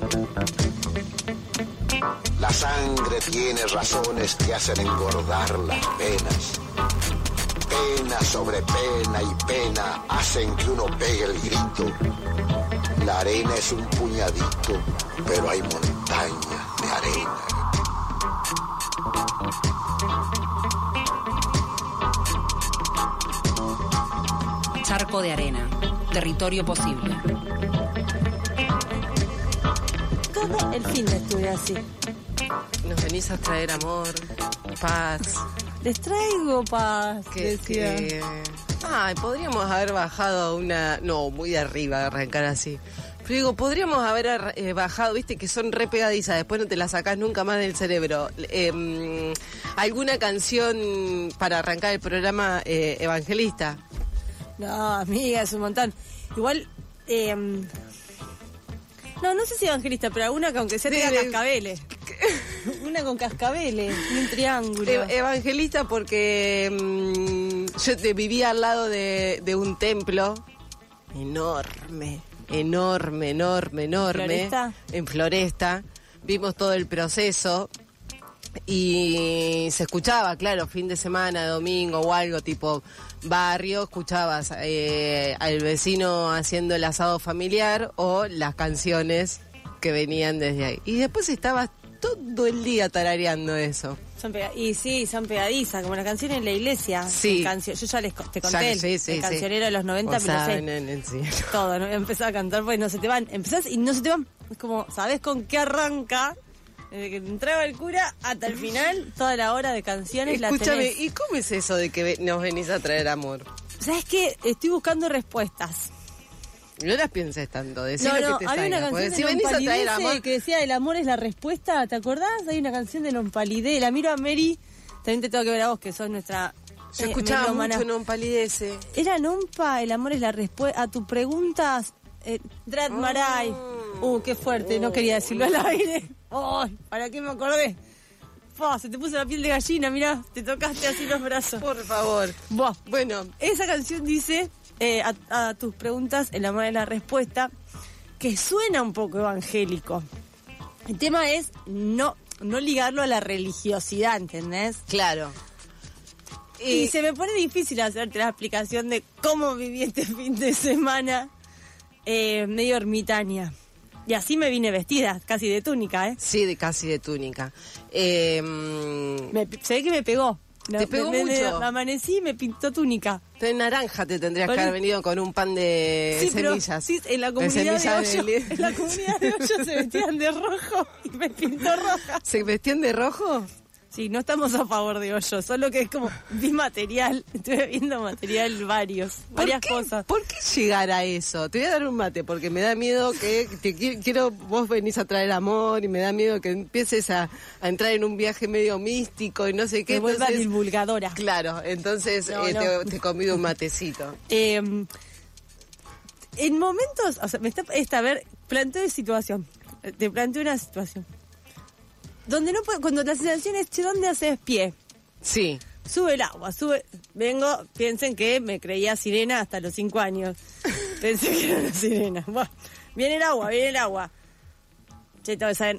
La sangre tiene razones que hacen engordar las penas. Pena sobre pena y pena hacen que uno pegue el grito. La arena es un puñadito, pero hay montañas de arena. Charco de arena, territorio posible. Todo el fin de estuve así. Nos venís a traer amor, paz. Les traigo paz, decía. Ay, podríamos haber bajado una... No, muy de arriba, arrancar así. Pero digo, podríamos haber bajado, viste, que son re pegadizas, después no te las sacás nunca más del cerebro. ¿Alguna canción para arrancar el programa evangelista? No, amiga, es un montón. Igual, no sé si evangelista, pero alguna que aunque sea tenga cascabeles. Una con cascabeles, un triángulo. Evangelista porque yo vivía al lado de un templo enorme. ¿Floresta? En Floresta. Vimos todo el proceso y se escuchaba, claro, fin de semana, domingo o algo tipo barrio, escuchabas al vecino haciendo el asado familiar o las canciones que venían desde ahí. Y después estabas todo el día tarareando eso. Son pegadizas, como las canciones en la iglesia. Sí. Yo ya te conté, el cancionero de los 90, todo, ¿no? Empezaba a cantar, pues no se te van. Empezás y no se te van. Es como, ¿sabés con qué arranca? Desde que entraba el cura hasta el final, toda la hora de canciones. Escúchame, la tenés. ¿y cómo es eso de que nos venís a traer amor? ¿Sabes qué? Estoy buscando respuestas. No las pienses tanto, decir lo que te había una salga. canción de Si venís a traer amor... que decía el amor es la respuesta, ¿te acordás? Hay una canción de Non Palidece, la miro a Mary, también te tengo que ver a vos, que sos nuestra... Yo escuchaba mucho Non Palidece. Era Nompa, el amor es la respuesta a tus preguntas, Drat Maray. Qué fuerte, no quería decirlo al aire. ¿Para qué me acordé? Se te puso la piel de gallina, mirá, te tocaste así los brazos. Por favor. Bueno, esa canción dice... a tus preguntas, el amor es la respuesta, que suena un poco evangélico. El tema es no ligarlo a la religiosidad, ¿entendés? Claro. Y se me pone difícil hacerte la explicación de cómo viví este fin de semana medio ermitaña. Y así me vine vestida, casi de túnica, ¿eh? Sí, casi de túnica. Se ve que me pegó. ¿Te pegó mucho? Amanecí y me pintó túnica. De naranja te tendrías que haber venido con un pan de semillas. Sí, en la comunidad de Hoyo se vestían de rojo y me pintó roja. ¿Se vestían de rojo? Sí, no estamos a favor de Hoyo, solo que es como, vi material, estuve viendo material varias cosas. ¿Por qué llegar a eso? Te voy a dar un mate, porque me da miedo que vos venís a traer amor y me da miedo que empieces a entrar en un viaje medio místico y no sé qué. Me vuelva divulgadora. Claro, entonces te convido un matecito. En momentos, o sea, planteo una situación. Donde no puedo, cuando la sensación es, ¿dónde haces pie? Sí. Sube el agua, piensen que me creía sirena hasta los 5 años. Pensé que era una sirena. Bueno, viene el agua. Che, tengo que saber,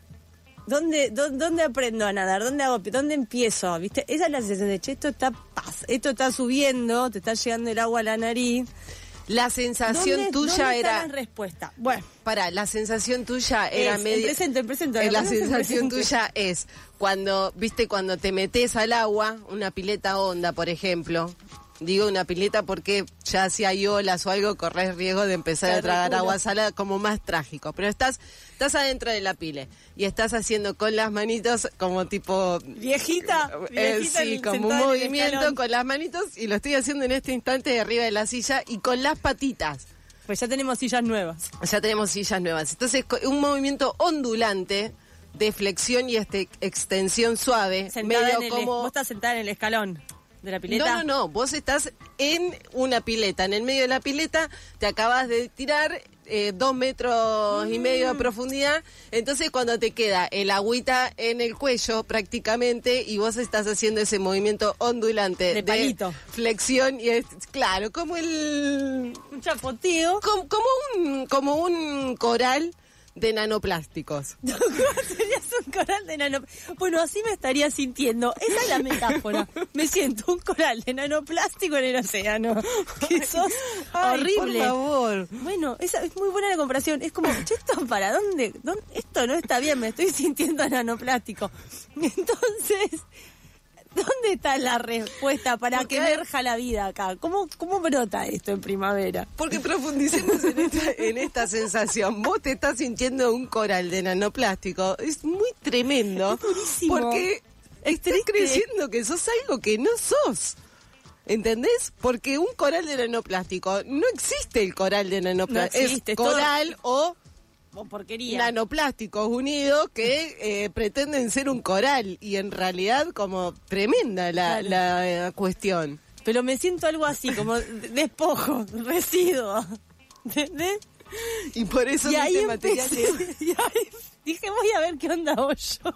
¿dónde aprendo a nadar? ¿Dónde empiezo? ¿Viste? Esa es la sensación de, che, esto está subiendo, te está llegando el agua a la nariz. La sensación tuya era... ¿Dónde respuesta? Bueno. La sensación tuya era medio... El presente. La sensación tuya es cuando te metes al agua, una pileta honda, por ejemplo. Digo una pileta porque ya si hay olas o algo, corres riesgo de empezar a tragar agua salada, como más trágico. Pero estás adentro de la pile y estás haciendo con las manitos como tipo... Viejita sí, como un movimiento con las manitos, y lo estoy haciendo en este instante de arriba de la silla y con las patitas. Pues ya tenemos sillas nuevas. Entonces, un movimiento ondulante de flexión y extensión suave. Vos estás sentada en el escalón de la pileta. No, vos estás en una pileta, en el medio de la pileta, te acabas de tirar 2 metros y medio de profundidad, entonces cuando te queda el agüita en el cuello prácticamente y vos estás haciendo ese movimiento ondulante de palito, flexión y claro, como un chapoteo, como un coral de nanoplásticos. Serías un coral de nanoplásticos. Bueno, así me estaría sintiendo. Esa es la metáfora. Me siento un coral de nanoplástico en el océano. Que sos horrible. Por favor. Bueno, esa es muy buena la comparación. Es como, ¿esto para dónde? Esto no está bien, me estoy sintiendo nanoplástico. Entonces, ¿dónde está la respuesta para que emerja la vida acá? ¿Cómo brota esto en primavera? Porque profundicemos en esta sensación. Vos te estás sintiendo un coral de nanoplástico. Es muy tremendo. Es durísimo. Porque estás creyendo que sos algo que no sos. ¿Entendés? Porque un coral de nanoplástico, no existe el coral de nanoplástico. No existe, es coral o porquería. Nanoplásticos unidos que pretenden ser un coral y en realidad como tremenda la cuestión. Pero me siento algo así, como despojo, residuo. ¿Entendés? Y por eso y ahí materiales. Y ahí dije, voy a ver qué onda hago yo.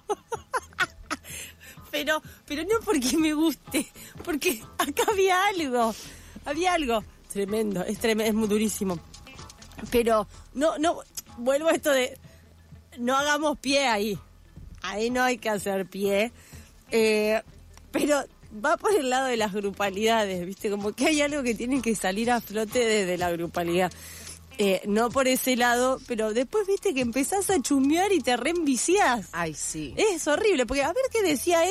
Pero no porque me guste, porque acá había algo. Tremendo, es muy durísimo. Pero no, vuelvo a esto de, no hagamos pie ahí no hay que hacer pie, pero va por el lado de las grupalidades, ¿viste? Como que hay algo que tiene que salir a flote desde la grupalidad. No por ese lado, pero después viste que empezás a chumear y te reenviciás. Ay, sí. Es horrible, porque a ver qué decía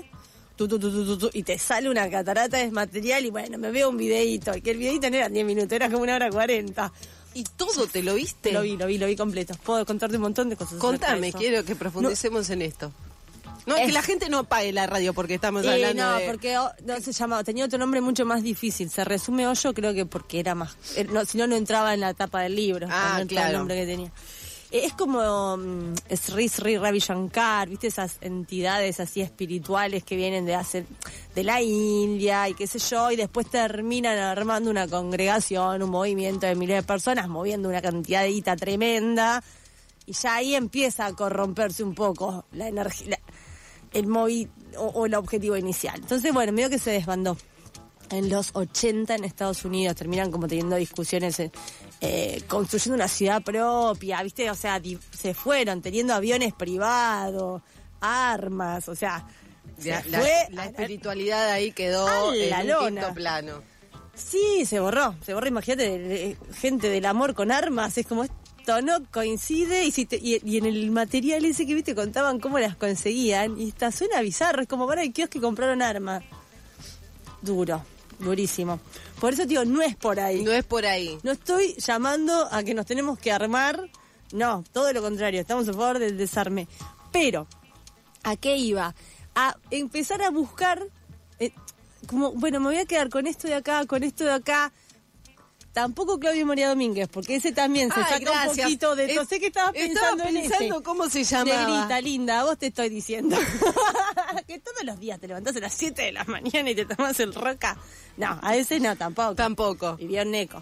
y te sale una catarata de material y bueno, me veo un videíto, que el videíto no era 10 minutos, era como 1 hora 40. ¿Y todo te lo viste? Lo vi completo. Puedo contarte un montón de cosas. Contame, quiero que profundicemos en esto. No, que la gente no apague la radio porque estamos hablando de... porque no se llamaba, tenía otro nombre mucho más difícil. Se resume Hoyo, creo que porque era más... si no entraba en la tapa del libro. No claro. El nombre que tenía. Es como Sri Ravi Shankar, ¿viste? Esas entidades así espirituales que vienen de la India y qué sé yo, y después terminan armando una congregación, un movimiento de miles de personas, moviendo una cantidad de guita tremenda, y ya ahí empieza a corromperse un poco la energía, o el objetivo inicial. Entonces, bueno, medio que se desbandó. En los 80 en Estados Unidos terminan como teniendo discusiones, construyendo una ciudad propia, ¿viste? O sea, se fueron teniendo aviones privados, armas, o sea, la espiritualidad ahí quedó en un quinto plano. Sí, se borró, imagínate, gente del amor con armas, es como esto no coincide, y en el material ese que viste contaban cómo las conseguían, y suena bizarro, es como para el kiosco que compraron armas. Durísimo. Por eso, tío, no es por ahí. No es por ahí. No estoy llamando a que nos tenemos que armar. No, todo lo contrario. Estamos a favor del desarme. Pero, ¿a qué iba? A empezar a buscar, me voy a quedar con esto de acá, con esto de acá. Tampoco Claudio María Domínguez, porque ese también se saca un poquito de... No sé qué estabas pensando en ese. ¿Cómo se llamaba? Negrita, linda, a vos te estoy diciendo. Que todos los días te levantás a las 7 de la mañana y te tomás el roca. No, a ese no, tampoco. Tampoco. Vivió en Neco.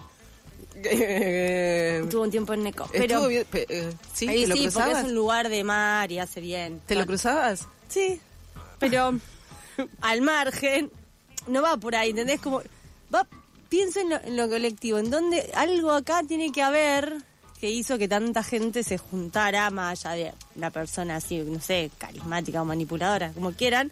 Tuvo un tiempo en Neco. Pero sí, ahí ¿te lo sí, cruzabas? porque es un lugar de mar y hace bien. ¿Te lo cruzabas? Sí, pero al margen, no va por ahí, ¿entendés? Como piensa en lo colectivo, en donde algo acá tiene que haber que hizo que tanta gente se juntara, más allá de una persona así, no sé, carismática o manipuladora, como quieran.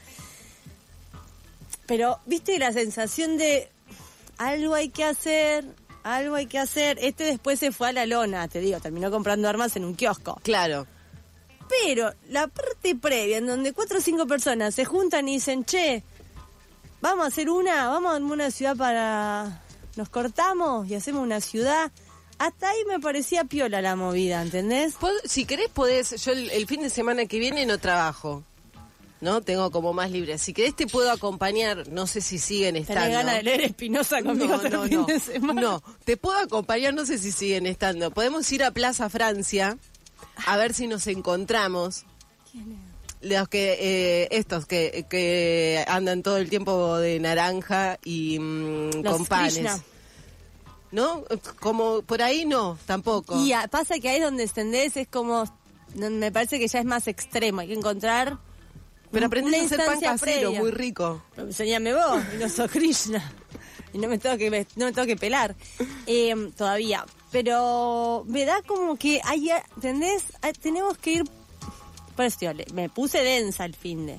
Pero, ¿viste la sensación de algo hay que hacer? Este después se fue a la lona, te digo, terminó comprando armas en un kiosco. Claro. Pero la parte previa, en donde 4 o 5 personas se juntan y dicen, che, vamos a hacer una ciudad para... Nos cortamos y hacemos una ciudad. Hasta ahí me parecía piola la movida, ¿entendés? Si querés podés, yo el fin de semana que viene no trabajo, ¿no? Tengo como más libre. Si querés te puedo acompañar, no sé si siguen estando. ¿Tenés ganas de leer Espinosa conmigo fin de semana? No, te puedo acompañar, no sé si siguen estando. Podemos ir a Plaza Francia, a ver si nos encontramos. ¿Quién es? Los estos que andan todo el tiempo de naranja y con panes. Krishna. ¿No? Como por ahí no, tampoco. Y pasa que ahí donde extendés es como, me parece que ya es más extremo, hay que encontrar. Pero aprendés a hacer pan casero, previa. muy rico. Pero enseñame vos, y no sos Krishna. Y no me tengo que pelar. Todavía. Pero me da como que hay, ¿entendés? Tenemos que ir... Por eso, me puse densa el finde.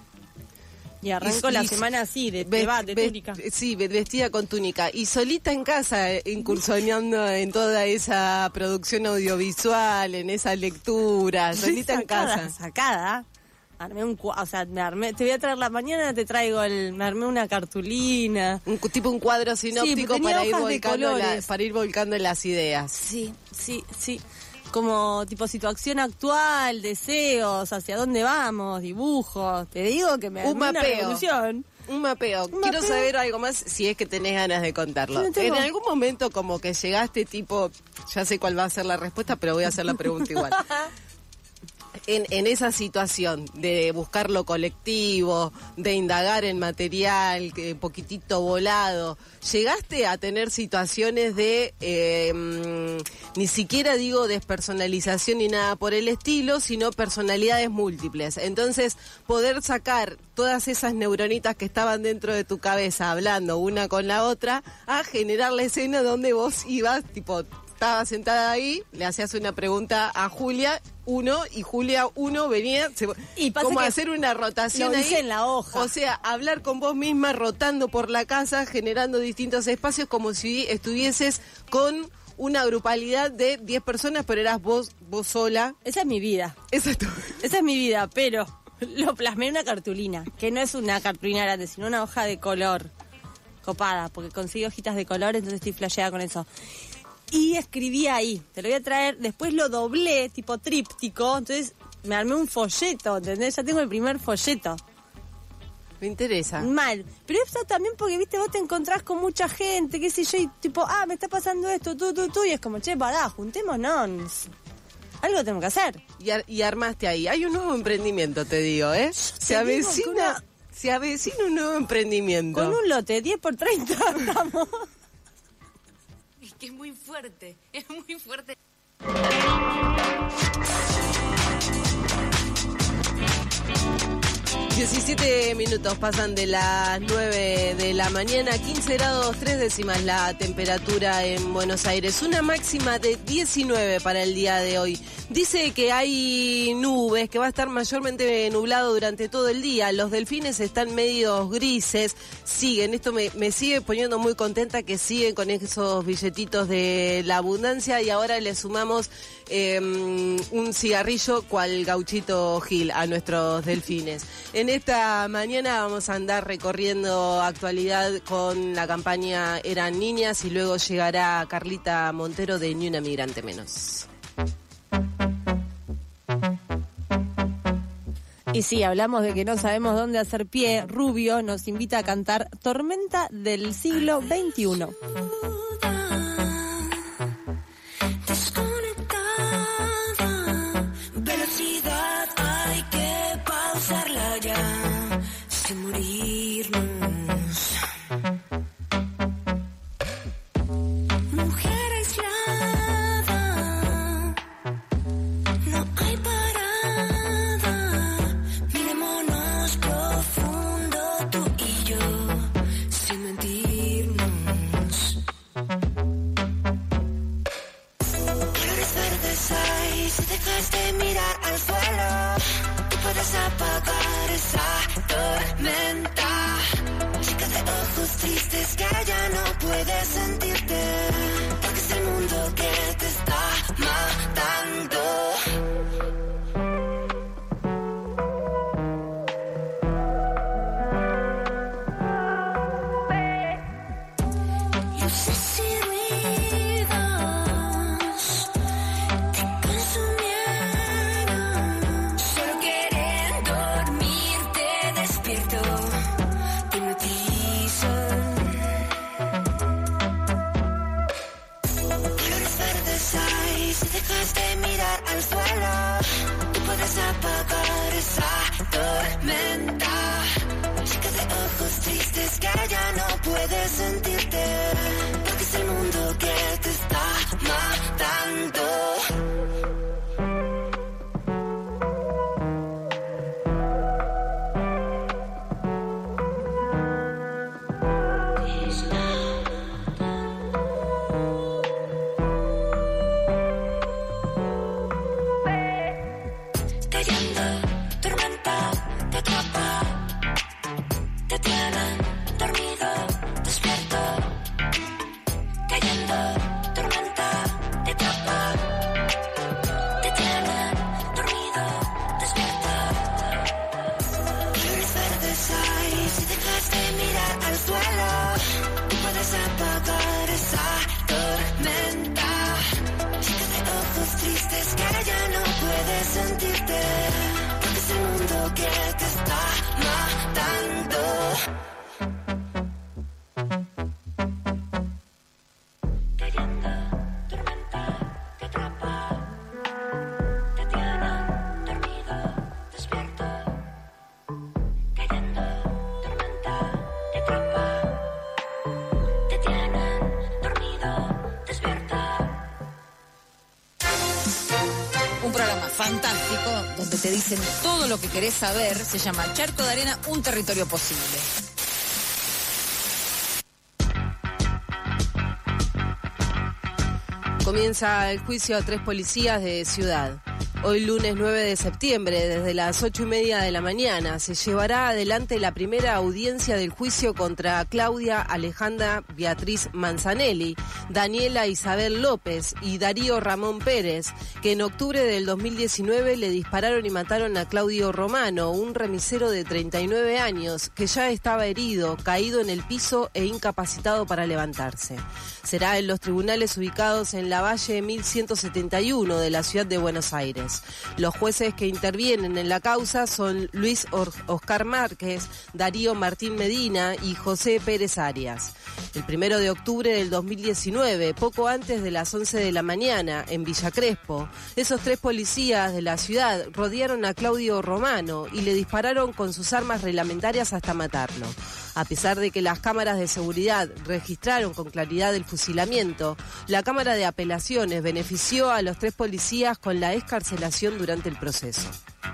Y arranco la semana así, de túnica. Sí, vestida con túnica. Y solita en casa, incursionando en toda esa producción audiovisual, en esa lectura, solita en casa. Sacada. Armé te voy a traer la mañana, me armé una cartulina. Tipo un cuadro sinóptico para ir volcando las ideas. Sí. Como tipo situación actual, deseos, hacia dónde vamos, dibujos. Te digo que me armé una revolución. Un mapeo. Quiero saber algo más si es que tenés ganas de contarlo. En algún momento como que llegaste tipo, ya sé cuál va a ser la respuesta, pero voy a hacer la pregunta igual. En esa situación de buscar lo colectivo, de indagar en material, poquitito volado, ¿llegaste a tener situaciones de, ni siquiera digo despersonalización ni nada por el estilo, sino personalidades múltiples? Entonces, poder sacar todas esas neuronitas que estaban dentro de tu cabeza hablando una con la otra, a generar la escena donde vos ibas, tipo... Estaba sentada ahí, le hacías una pregunta a Julia 1 y Julia 1 venía, como hacer una rotación ahí en la hoja. O sea, hablar con vos misma rotando por la casa, generando distintos espacios como si estuvieses con una grupalidad de 10 personas, pero eras vos sola. Esa es mi vida. Esa es mi vida, pero lo plasmé en una cartulina, que no es una cartulina grande, sino una hoja de color copada, porque consigo hojitas de color, entonces estoy flasheada con eso. Y escribí ahí, te lo voy a traer, después lo doblé, tipo tríptico, entonces me armé un folleto, ¿entendés? Ya tengo el primer folleto. Me interesa. Mal. Pero eso también porque, viste, vos te encontrás con mucha gente, qué sé yo, y tipo, me está pasando esto, tú, y es como, che, pará, juntémonos. Algo tengo que hacer. Y armaste ahí. Hay un nuevo emprendimiento, te digo, ¿eh? Se avecina un nuevo emprendimiento. Con un lote, 10 por 30, vamos. Que es muy fuerte. 17 minutos pasan de las 9 de la mañana, 15 grados 3 décimas la temperatura en Buenos Aires, una máxima de 19 para el día de hoy. Dice que hay nubes, que va a estar mayormente nublado durante todo el día. Los delfines están medios grises, siguen. Esto me sigue poniendo muy contenta que siguen con esos billetitos de la abundancia y ahora le sumamos un cigarrillo cual Gauchito Gil a nuestros delfines. En esta mañana vamos a andar recorriendo actualidad con la campaña Eran Niñas y luego llegará Carlita Montero de Ni una Migrante Menos. Y sí, hablamos de que no sabemos dónde hacer pie. Rubio nos invita a cantar Tormenta del siglo XXI. Velocidad hay que pausarla ya, sin morirnos. Mujer aislada, no hay parada. Miremonos profundo tú y yo, sin mentirnos. Colores verdes hay si dejas de mirar al suelo. Tú puedes apagar esa tormenta. Chica de ojos tristes que ya no puedes sentirte, porque es el mundo que te está matando. Luces y ruidos te consumieron. Solo quieren dormirte despierto, te hipnotizan. Colores verdes hay si dejas de mirar al suelo. Tú puedes apagar esa tormenta. Chica de ojos tristes que ya no puedes sentirte, porque es el mundo que te está matando. puedes sentirte, porque es el mundo que te está matando. Fantástico, donde te dicen todo lo que querés saber. Se llama Charco de Arena, un territorio posible. Comienza el juicio a 3 policías de Ciudad. Hoy lunes 9 de septiembre, desde las 8:30 de la mañana, se llevará adelante la primera audiencia del juicio contra Claudia Alejandra Beatriz Manzanelli, Daniela Isabel López y Darío Ramón Pérez, que en octubre del 2019 le dispararon y mataron a Claudio Romano, un remisero de 39 años, que ya estaba herido, caído en el piso e incapacitado para levantarse. Será en los tribunales ubicados en la Valle 1171 de la ciudad de Buenos Aires. Los jueces que intervienen en la causa son Luis Oscar Márquez, Darío Martín Medina y José Pérez Arias. El 1 de octubre del 2019, poco antes de las 11 de la mañana, en Villa Crespo, esos 3 policías de la ciudad rodearon a Claudio Romano y le dispararon con sus armas reglamentarias hasta matarlo. A pesar de que las cámaras de seguridad registraron con claridad el fusilamiento, la Cámara de Apelaciones benefició a los 3 policías con la excarcelación durante el proceso.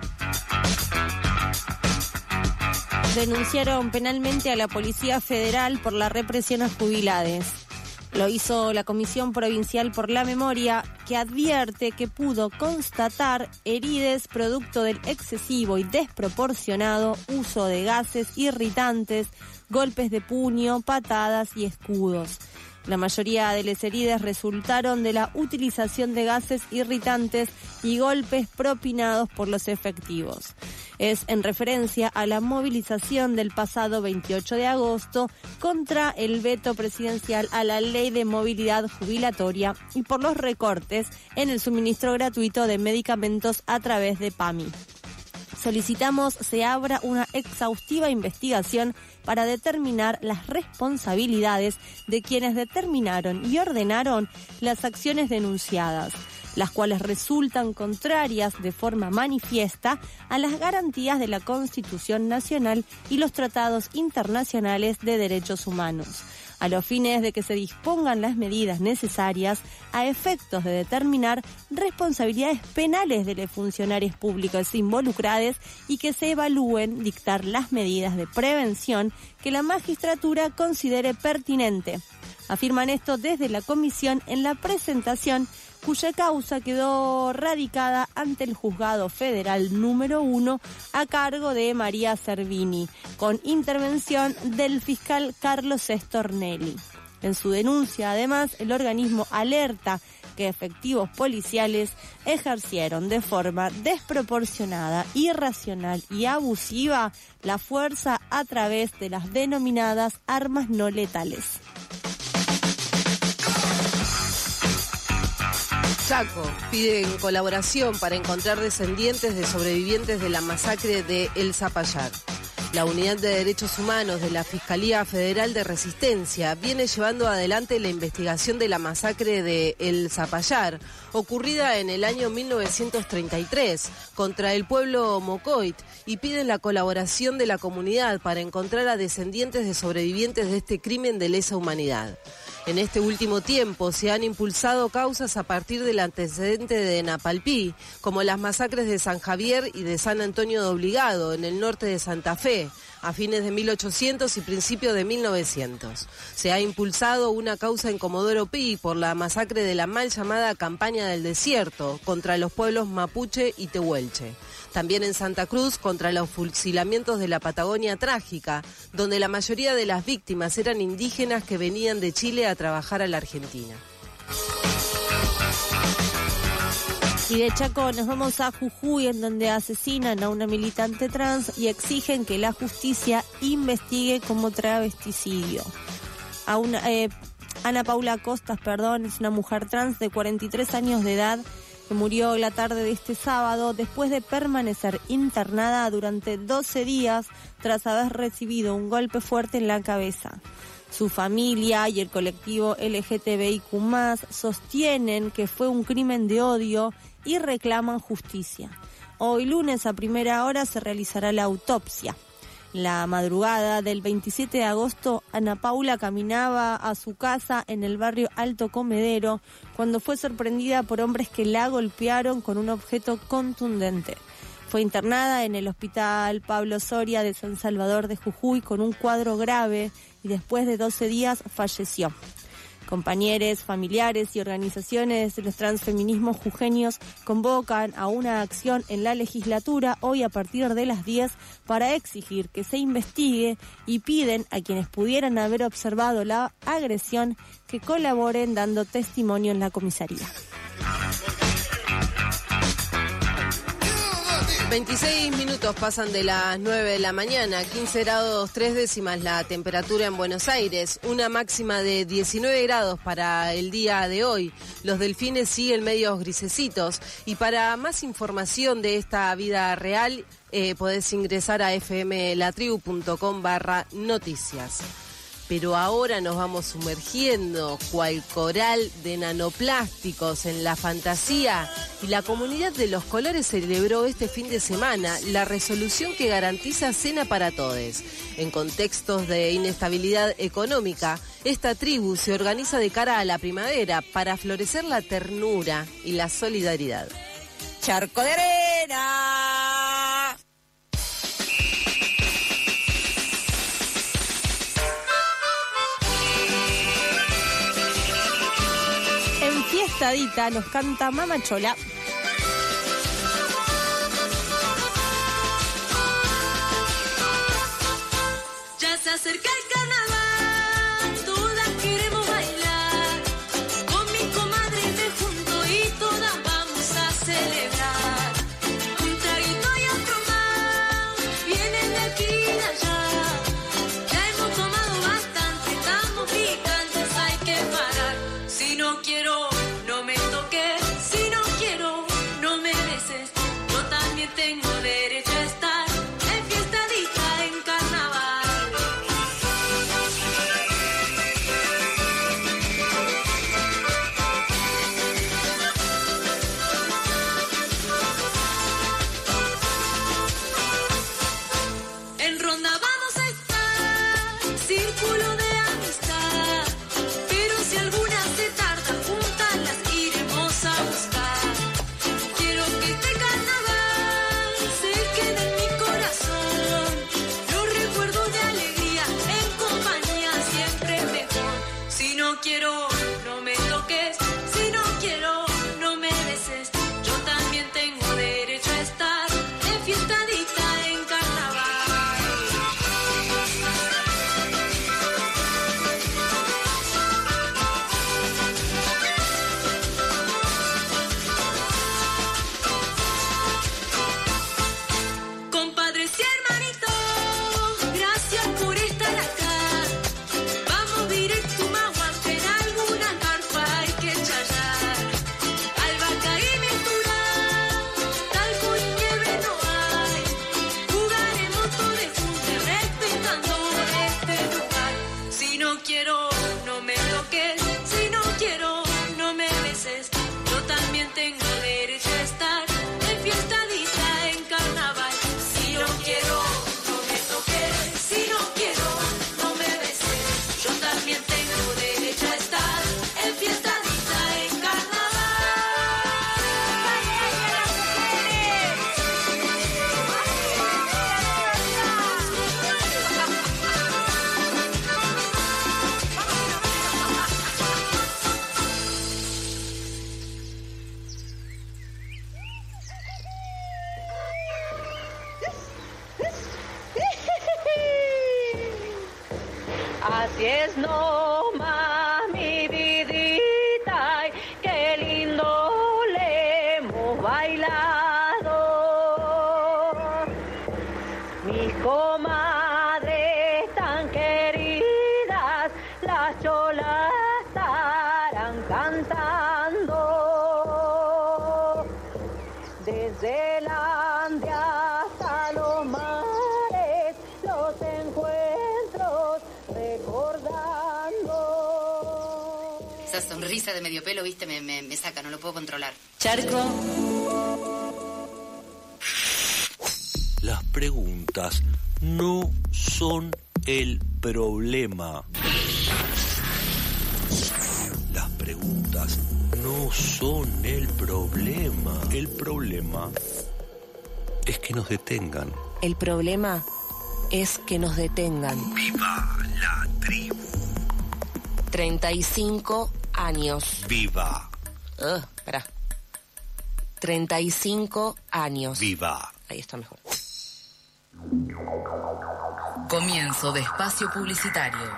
Denunciaron penalmente a la Policía Federal por la represión a jubilados. Lo hizo la Comisión Provincial por la Memoria, que advierte que pudo constatar heridas producto del excesivo y desproporcionado uso de gases irritantes, golpes de puño, patadas y escudos. La mayoría de las heridas resultaron de la utilización de gases irritantes y golpes propinados por los efectivos. Es en referencia a la movilización del pasado 28 de agosto contra el veto presidencial a la ley de movilidad jubilatoria y por los recortes en el suministro gratuito de medicamentos a través de PAMI. Solicitamos se abra una exhaustiva investigación para determinar las responsabilidades de quienes determinaron y ordenaron las acciones denunciadas, las cuales resultan contrarias de forma manifiesta a las garantías de la Constitución Nacional y los tratados internacionales de derechos humanos, a los fines de que se dispongan las medidas necesarias a efectos de determinar responsabilidades penales de los funcionarios públicos involucrados y que se evalúen dictar las medidas de prevención que la magistratura considere pertinente. Afirman esto desde la comisión en la presentación, cuya causa quedó radicada ante el Juzgado Federal número 1 a cargo de María Servini, con intervención del fiscal Carlos Estornelli. En su denuncia, además, el organismo alerta que efectivos policiales ejercieron de forma desproporcionada, irracional y abusiva la fuerza a través de las denominadas armas no letales. Chaco piden colaboración para encontrar descendientes de sobrevivientes de la masacre de El Zapallar. La Unidad de Derechos Humanos de la Fiscalía Federal de Resistencia viene llevando adelante la investigación de la masacre de El Zapallar, ocurrida en el año 1933 contra el pueblo Mocoit, y piden la colaboración de la comunidad para encontrar a descendientes de sobrevivientes de este crimen de lesa humanidad. En este último tiempo se han impulsado causas a partir del antecedente de Napalpí, como las masacres de San Javier y de San Antonio de Obligado, en el norte de Santa Fe, a fines de 1800 y principios de 1900. Se ha impulsado una causa en Comodoro Pi por la masacre de la mal llamada Campaña del Desierto contra los pueblos mapuche y tehuelche. También en Santa Cruz contra los fusilamientos de la Patagonia Trágica, donde la mayoría de las víctimas eran indígenas que venían de Chile a trabajar a la Argentina. Y de Chaco nos vamos a Jujuy, en donde asesinan a una militante trans y exigen que la justicia investigue como travesticidio. Ana Paula Costas, es una mujer trans de 43 años de edad que murió la tarde de este sábado después de permanecer internada durante 12 días tras haber recibido un golpe fuerte en la cabeza. Su familia y el colectivo LGTBIQ+, sostienen que fue un crimen de odio y reclaman justicia. Hoy lunes a primera hora se realizará la autopsia. La madrugada del 27 de agosto, Ana Paula caminaba a su casa en el barrio Alto Comedero cuando fue sorprendida por hombres que la golpearon con un objeto contundente. Fue internada en el Hospital Pablo Soria de San Salvador de Jujuy con un cuadro grave y después de 12 días falleció. Compañeros, familiares y organizaciones de los transfeminismos jujeños convocan a una acción en la legislatura hoy a partir de las 10 para exigir que se investigue y piden a quienes pudieran haber observado la agresión que colaboren dando testimonio en la comisaría. 26 minutos pasan de las 9 de la mañana, 15 grados 3 décimas la temperatura en Buenos Aires, una máxima de 19 grados para el día de hoy. Los delfines siguen medios grisecitos y para más información de esta vida real podés ingresar a fmlatribu.com/noticias. Pero ahora nos vamos sumergiendo cual coral de nanoplásticos en la fantasía y la comunidad de los colores celebró este fin de semana la resolución que garantiza cena para todos. En contextos de inestabilidad económica, esta tribu se organiza de cara a la primavera para florecer la ternura y la solidaridad. Charco de arena. Fiestadita nos canta Mama Chola. Ya se acerca el carnaval, todas queremos bailar. Con mi comadre me junto y todas vamos a celebrar. Un traguito y otro más, vienen de aquí y de allá. Ya hemos tomado bastante, estamos picantes, hay que parar. Si no quiero, no me toques, si no quiero, no me beses. Yo también tengo derecho a estar en fiestadita en carnaval. En ronda vamos a estar, círculo de amistad. Pero si alguna se tarda, juntas las iremos a buscar. Quiero que este carnaval se quede en mi corazón. Los recuerdos de alegría en compañía siempre es mejor. Si no quiero, no me toques. Si no quiero, no me beses. Yo también tengo derecho a estar en fiestadita en carnaval. Compadres y hermanitos, gracias por estar acá. Vamos directo a Mahuante, en alguna carpa hay que chayar. Albahaca y mistura, talco y nieve no hay. Jugaremos todos juntos, respetando este lugar. Si no quiero, no me toques. Si no quiero, no me beses. Yo también tengo derecho a estar en fiestadita en carnaval. Si no quiero, no me toques. Si no quiero, no me beses. Yo también tengo derecho a estar en fiestadita en Así es nomás mi vidita, ay, qué lindo le hemos bailado. Mis comadres tan queridas, las cholas estarán cantando. desde el Ande hasta los mares, los encuentros recordando. Esa sonrisa de medio pelo, viste, me saca, no lo puedo controlar. Charco. Las preguntas no son el problema. Las preguntas no son el problema. El problema es que nos detengan. El problema es que nos detengan. ¡Viva la tribu! 35 años. ¡Viva! Esperá. 35 años. ¡Viva! Ahí está mejor. Comienzo de espacio publicitario.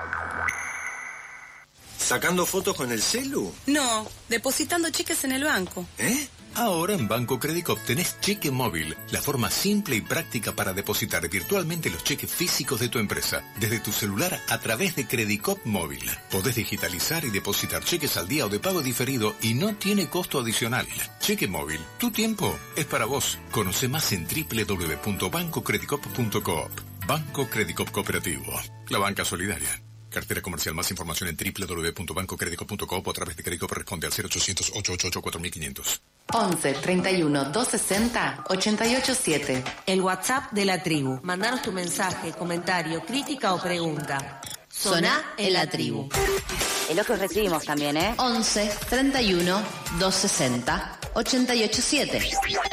¿Sacando fotos con el celu? No, depositando cheques en el banco. ¿Eh? Ahora en Banco Credicop tenés cheque móvil, la forma simple y práctica para depositar virtualmente los cheques físicos de tu empresa, desde tu celular a través de Credicop Móvil. Podés digitalizar y depositar cheques al día o de pago diferido y no tiene costo adicional. Cheque móvil, tu tiempo es para vos. Conoce más en www.bancocredicop.coop. Banco Credicop Cooperativo, la banca solidaria. Cartera comercial. Más información en www.bancocredicop.coop o a través de Credicop. Responde al 0800 888 4500. 11 31 260 887. El WhatsApp de la tribu. Mandanos tu mensaje, comentario, crítica o pregunta. Soná en la tribu. Elogios recibimos también, 11 31 260 887.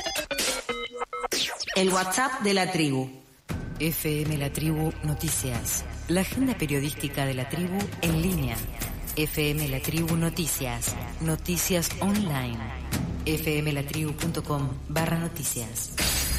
El WhatsApp de la tribu. FM La Tribu Noticias. La agenda periodística de la tribu en línea. FM La Tribu Noticias. Noticias online. fmlatribu.com/noticias.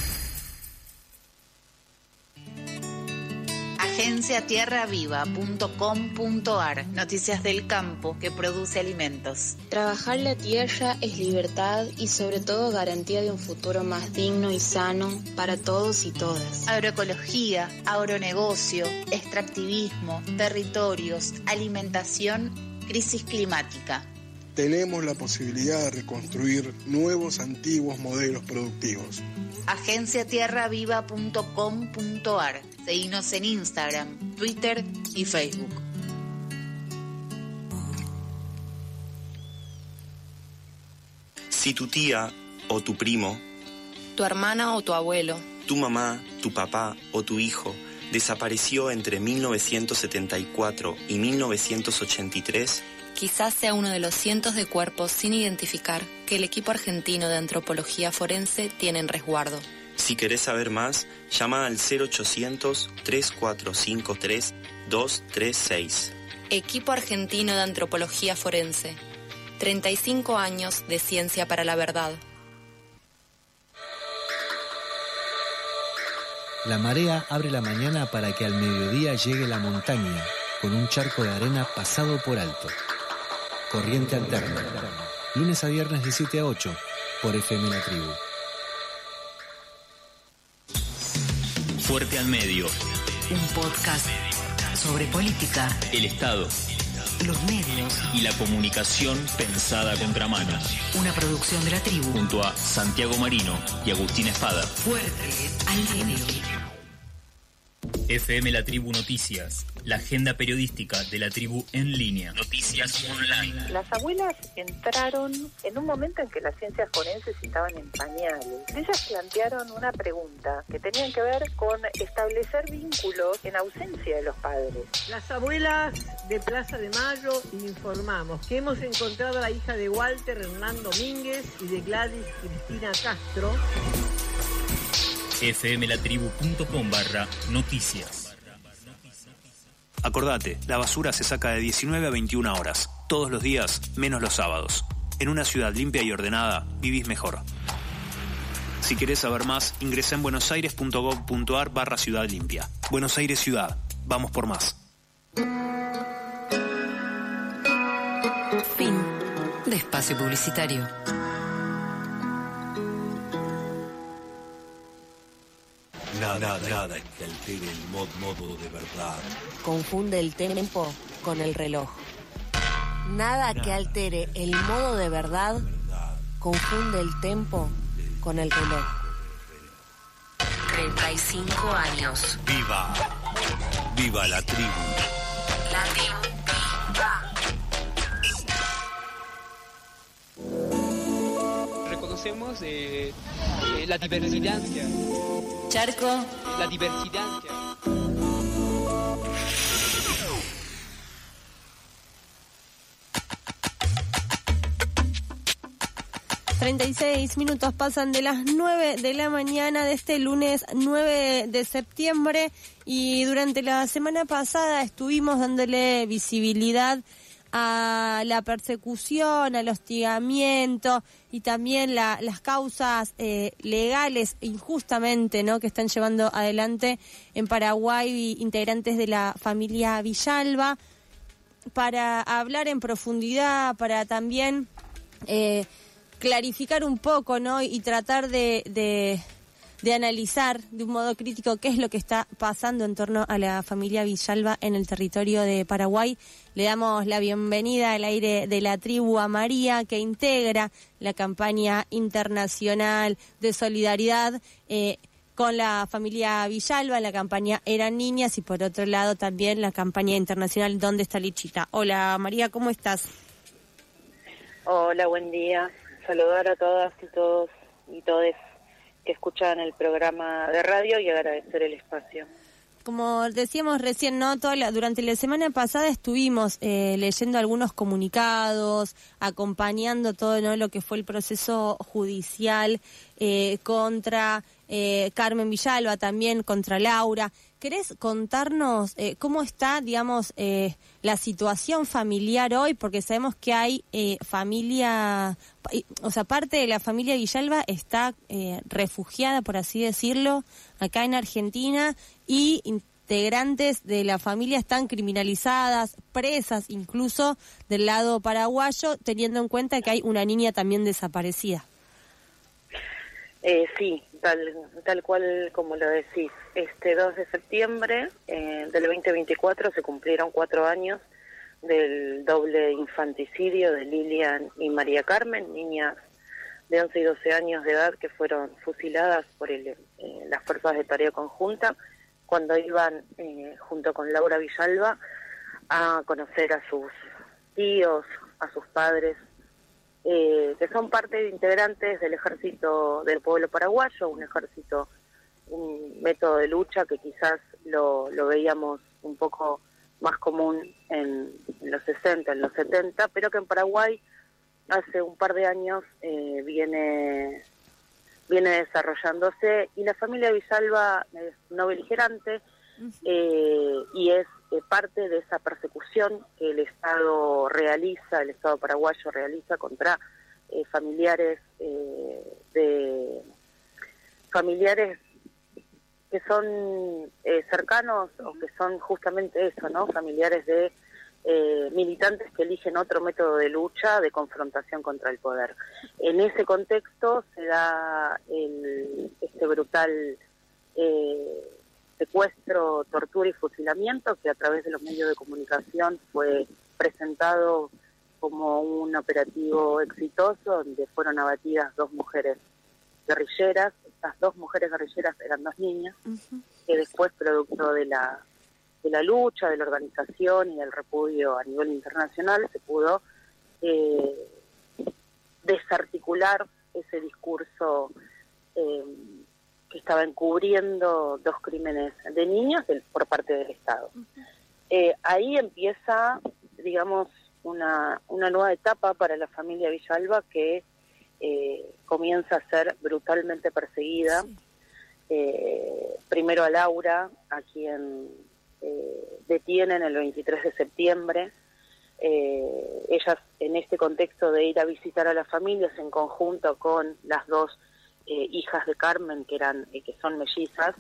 agenciatierraviva.com.ar. Noticias del campo que produce alimentos. Trabajar la tierra es libertad y sobre todo garantía de un futuro más digno y sano para todos y todas. Agroecología, agronegocio, extractivismo, territorios, alimentación, crisis climática. Tenemos la posibilidad de reconstruir nuevos antiguos modelos productivos. agenciatierraviva.com.ar. Seguinos en Instagram, Twitter y Facebook. Si tu tía o tu primo, tu hermana o tu abuelo, tu mamá, tu papá o tu hijo desapareció entre 1974 y 1983, quizás sea uno de los cientos de cuerpos sin identificar que el equipo argentino de antropología forense tiene en resguardo. Si querés saber más, llama al 0800-3453-236. Equipo argentino de antropología forense. 35 años de ciencia para la verdad. La marea abre la mañana para que al mediodía llegue la montaña, con un charco de arena pasado por alto. Corriente alterna. Lunes a viernes de 7 a 8, por FM La Tribu. Fuerte al Medio. Un podcast sobre política, El Estado, los medios y la comunicación pensada a contramano. Una producción de la tribu. Junto a Santiago Marino y Agustín Espada. Fuerte al Medio. FM La Tribu Noticias. La agenda periodística de la tribu en línea. Noticias online. Las abuelas entraron en un momento en que las ciencias forenses estaban en pañales. Ellas plantearon una pregunta que tenían que ver con establecer vínculos en ausencia de los padres. Las abuelas de Plaza de Mayo informamos que hemos encontrado a la hija de Walter Hernán Domínguez y de Gladys Cristina Castro. fmlatribu.com/noticias. Acordate, la basura se saca de 19 a 21 horas, todos los días, menos los sábados. En una ciudad limpia y ordenada, vivís mejor. Si querés saber más, ingresá en buenosaires.gov.ar/ciudad limpia. Buenos Aires Ciudad, vamos por más. Fin de espacio publicitario. Nada que altere el modo de verdad. Confunde el tiempo con el reloj. Nada que altere el modo de verdad confunde el tiempo con el reloj. 35 años. ¡Viva! ¡Viva la tribu! La tribu viva. Reconocemos la diversidad. Charco. La diversidad. 36 minutos pasan de las 9 de la mañana de este lunes 9 de septiembre y durante la semana pasada estuvimos dándole visibilidad a la persecución, al hostigamiento y también las causas legales injustamente, ¿no?, que están llevando adelante en Paraguay integrantes de la familia Villalba, para hablar en profundidad, para también clarificar un poco, ¿no?, y tratar de analizar de un modo crítico qué es lo que está pasando en torno a la familia Villalba en el territorio de Paraguay. Le damos la bienvenida al aire de la tribu a María, que integra la campaña internacional de solidaridad con la familia Villalba, la campaña Eran Niñas, y por otro lado también la campaña internacional ¿Dónde está Lichita? Hola María, ¿cómo estás? Hola, buen día. Saludar a todas y todos y todes que escuchan el programa de radio y agradecer el espacio. Como decíamos recién, ¿no?, durante la semana pasada estuvimos leyendo algunos comunicados, acompañando todo, ¿no?, lo que fue el proceso judicial contra Carmen Villalba, también contra Laura. ¿Querés contarnos cómo está, digamos, la situación familiar hoy? Porque sabemos que hay familia, o sea, parte de la familia Villalba está refugiada, por así decirlo, acá en Argentina, y integrantes de la familia están criminalizadas, presas incluso del lado paraguayo, teniendo en cuenta que hay una niña también desaparecida. Sí, tal cual como lo decís. Este 2 de septiembre del 2024 se cumplieron 4 años del doble infanticidio de Lilian y María Carmen, niñas de 11 y 12 años de edad que fueron fusiladas por las fuerzas de tarea conjunta cuando iban junto con Laura Villalba a conocer a sus tíos, a sus padres, que son parte de integrantes del ejército del pueblo paraguayo, un método de lucha que quizás lo veíamos un poco más común en los 60, en los 70, pero que en Paraguay hace un par de años viene desarrollándose, y la familia Villalba es no beligerante y es parte de esa persecución que el Estado paraguayo realiza contra familiares que son cercanos, o que son justamente eso, ¿no?, familiares de militantes que eligen otro método de lucha, de confrontación contra el poder. En ese contexto se da este brutal secuestro, tortura y fusilamiento que a través de los medios de comunicación fue presentado como un operativo exitoso, donde fueron abatidas 2 mujeres guerrilleras. Estas 2 mujeres guerrilleras eran 2 niñas, que después, producto de la lucha, de la organización y del repudio a nivel internacional, se pudo desarticular ese discurso que estaba encubriendo 2 crímenes de niños por parte del Estado. Ahí empieza, digamos, una nueva etapa para la familia Villalba, que comienza a ser brutalmente perseguida. Primero a Laura, a quien detienen el 23 de septiembre. Ellas, en este contexto de ir a visitar a las familias en conjunto con las 2 hijas de Carmen, que son mellizas,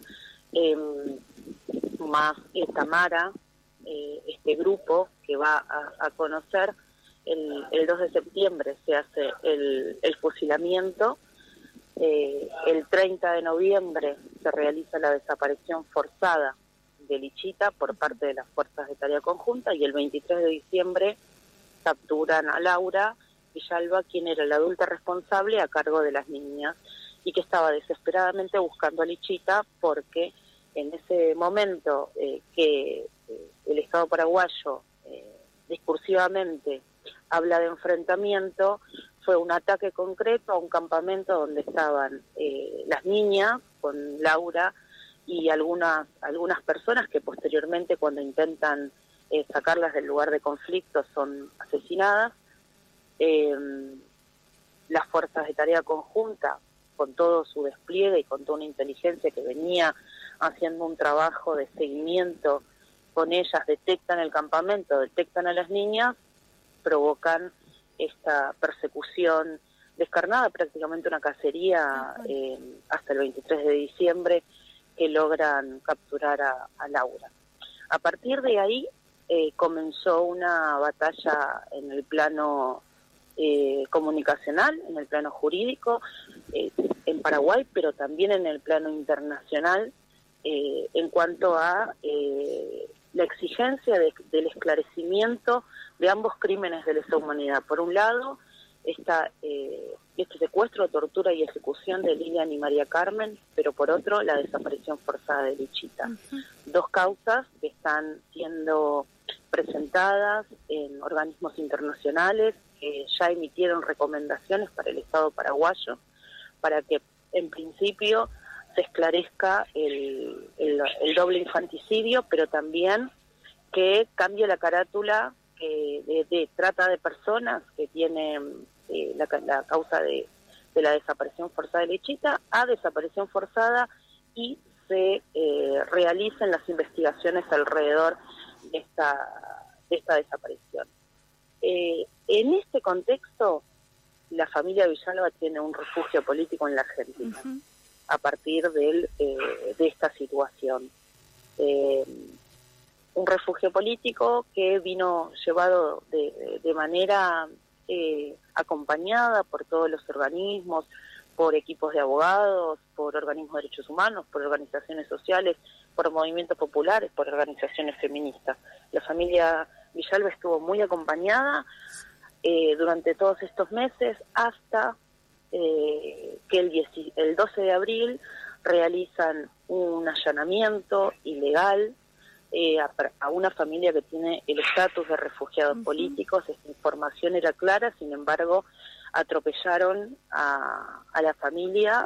más Tamara, este grupo que va a conocer, el 2 de septiembre se hace el fusilamiento. El 30 de noviembre se realiza la desaparición forzada de Lichita por parte de las fuerzas de tarea conjunta, y el 23 de diciembre capturan a Laura Villalba, quien era la adulta responsable a cargo de las niñas. y que estaba desesperadamente buscando a Lichita porque en ese momento que el Estado paraguayo discursivamente habla de enfrentamiento, fue un ataque concreto a un campamento donde estaban las niñas con Laura y algunas personas que posteriormente, cuando intentan sacarlas del lugar de conflicto, son asesinadas. Las fuerzas de tarea conjunta, con todo su despliegue y con toda una inteligencia que venía haciendo un trabajo de seguimiento con ellas, detectan el campamento, detectan a las niñas, provocan esta persecución descarnada, prácticamente una cacería, hasta el 23 de diciembre, que logran capturar a Laura. A partir de ahí comenzó una batalla en el plano comunicacional, en el plano jurídico, en Paraguay, pero también en el plano internacional, en cuanto a la exigencia del esclarecimiento de ambos crímenes de lesa humanidad. Por un lado, este secuestro, tortura y ejecución de Lilian y María Carmen, pero por otro, la desaparición forzada de Lichita. Dos causas que están siendo presentadas en organismos internacionales que ya emitieron recomendaciones para el Estado paraguayo para que, en principio, se esclarezca el doble infanticidio, pero también que cambie la carátula de trata de personas que tiene la causa de la desaparición forzada de Lichita a desaparición forzada y se realicen las investigaciones alrededor de esta desaparición. En este contexto, la familia Villalba tiene un refugio político en la Argentina, a partir de esta situación. Un refugio político que vino llevado de manera acompañada por todos los organismos, por equipos de abogados, por organismos de derechos humanos, por organizaciones sociales, por movimientos populares, por organizaciones feministas. La familia Villalba estuvo muy acompañada durante todos estos meses hasta que el 12 de abril realizan un allanamiento ilegal a una familia que tiene el estatus de refugiados políticos. Esta información era clara, sin embargo, atropellaron a la familia,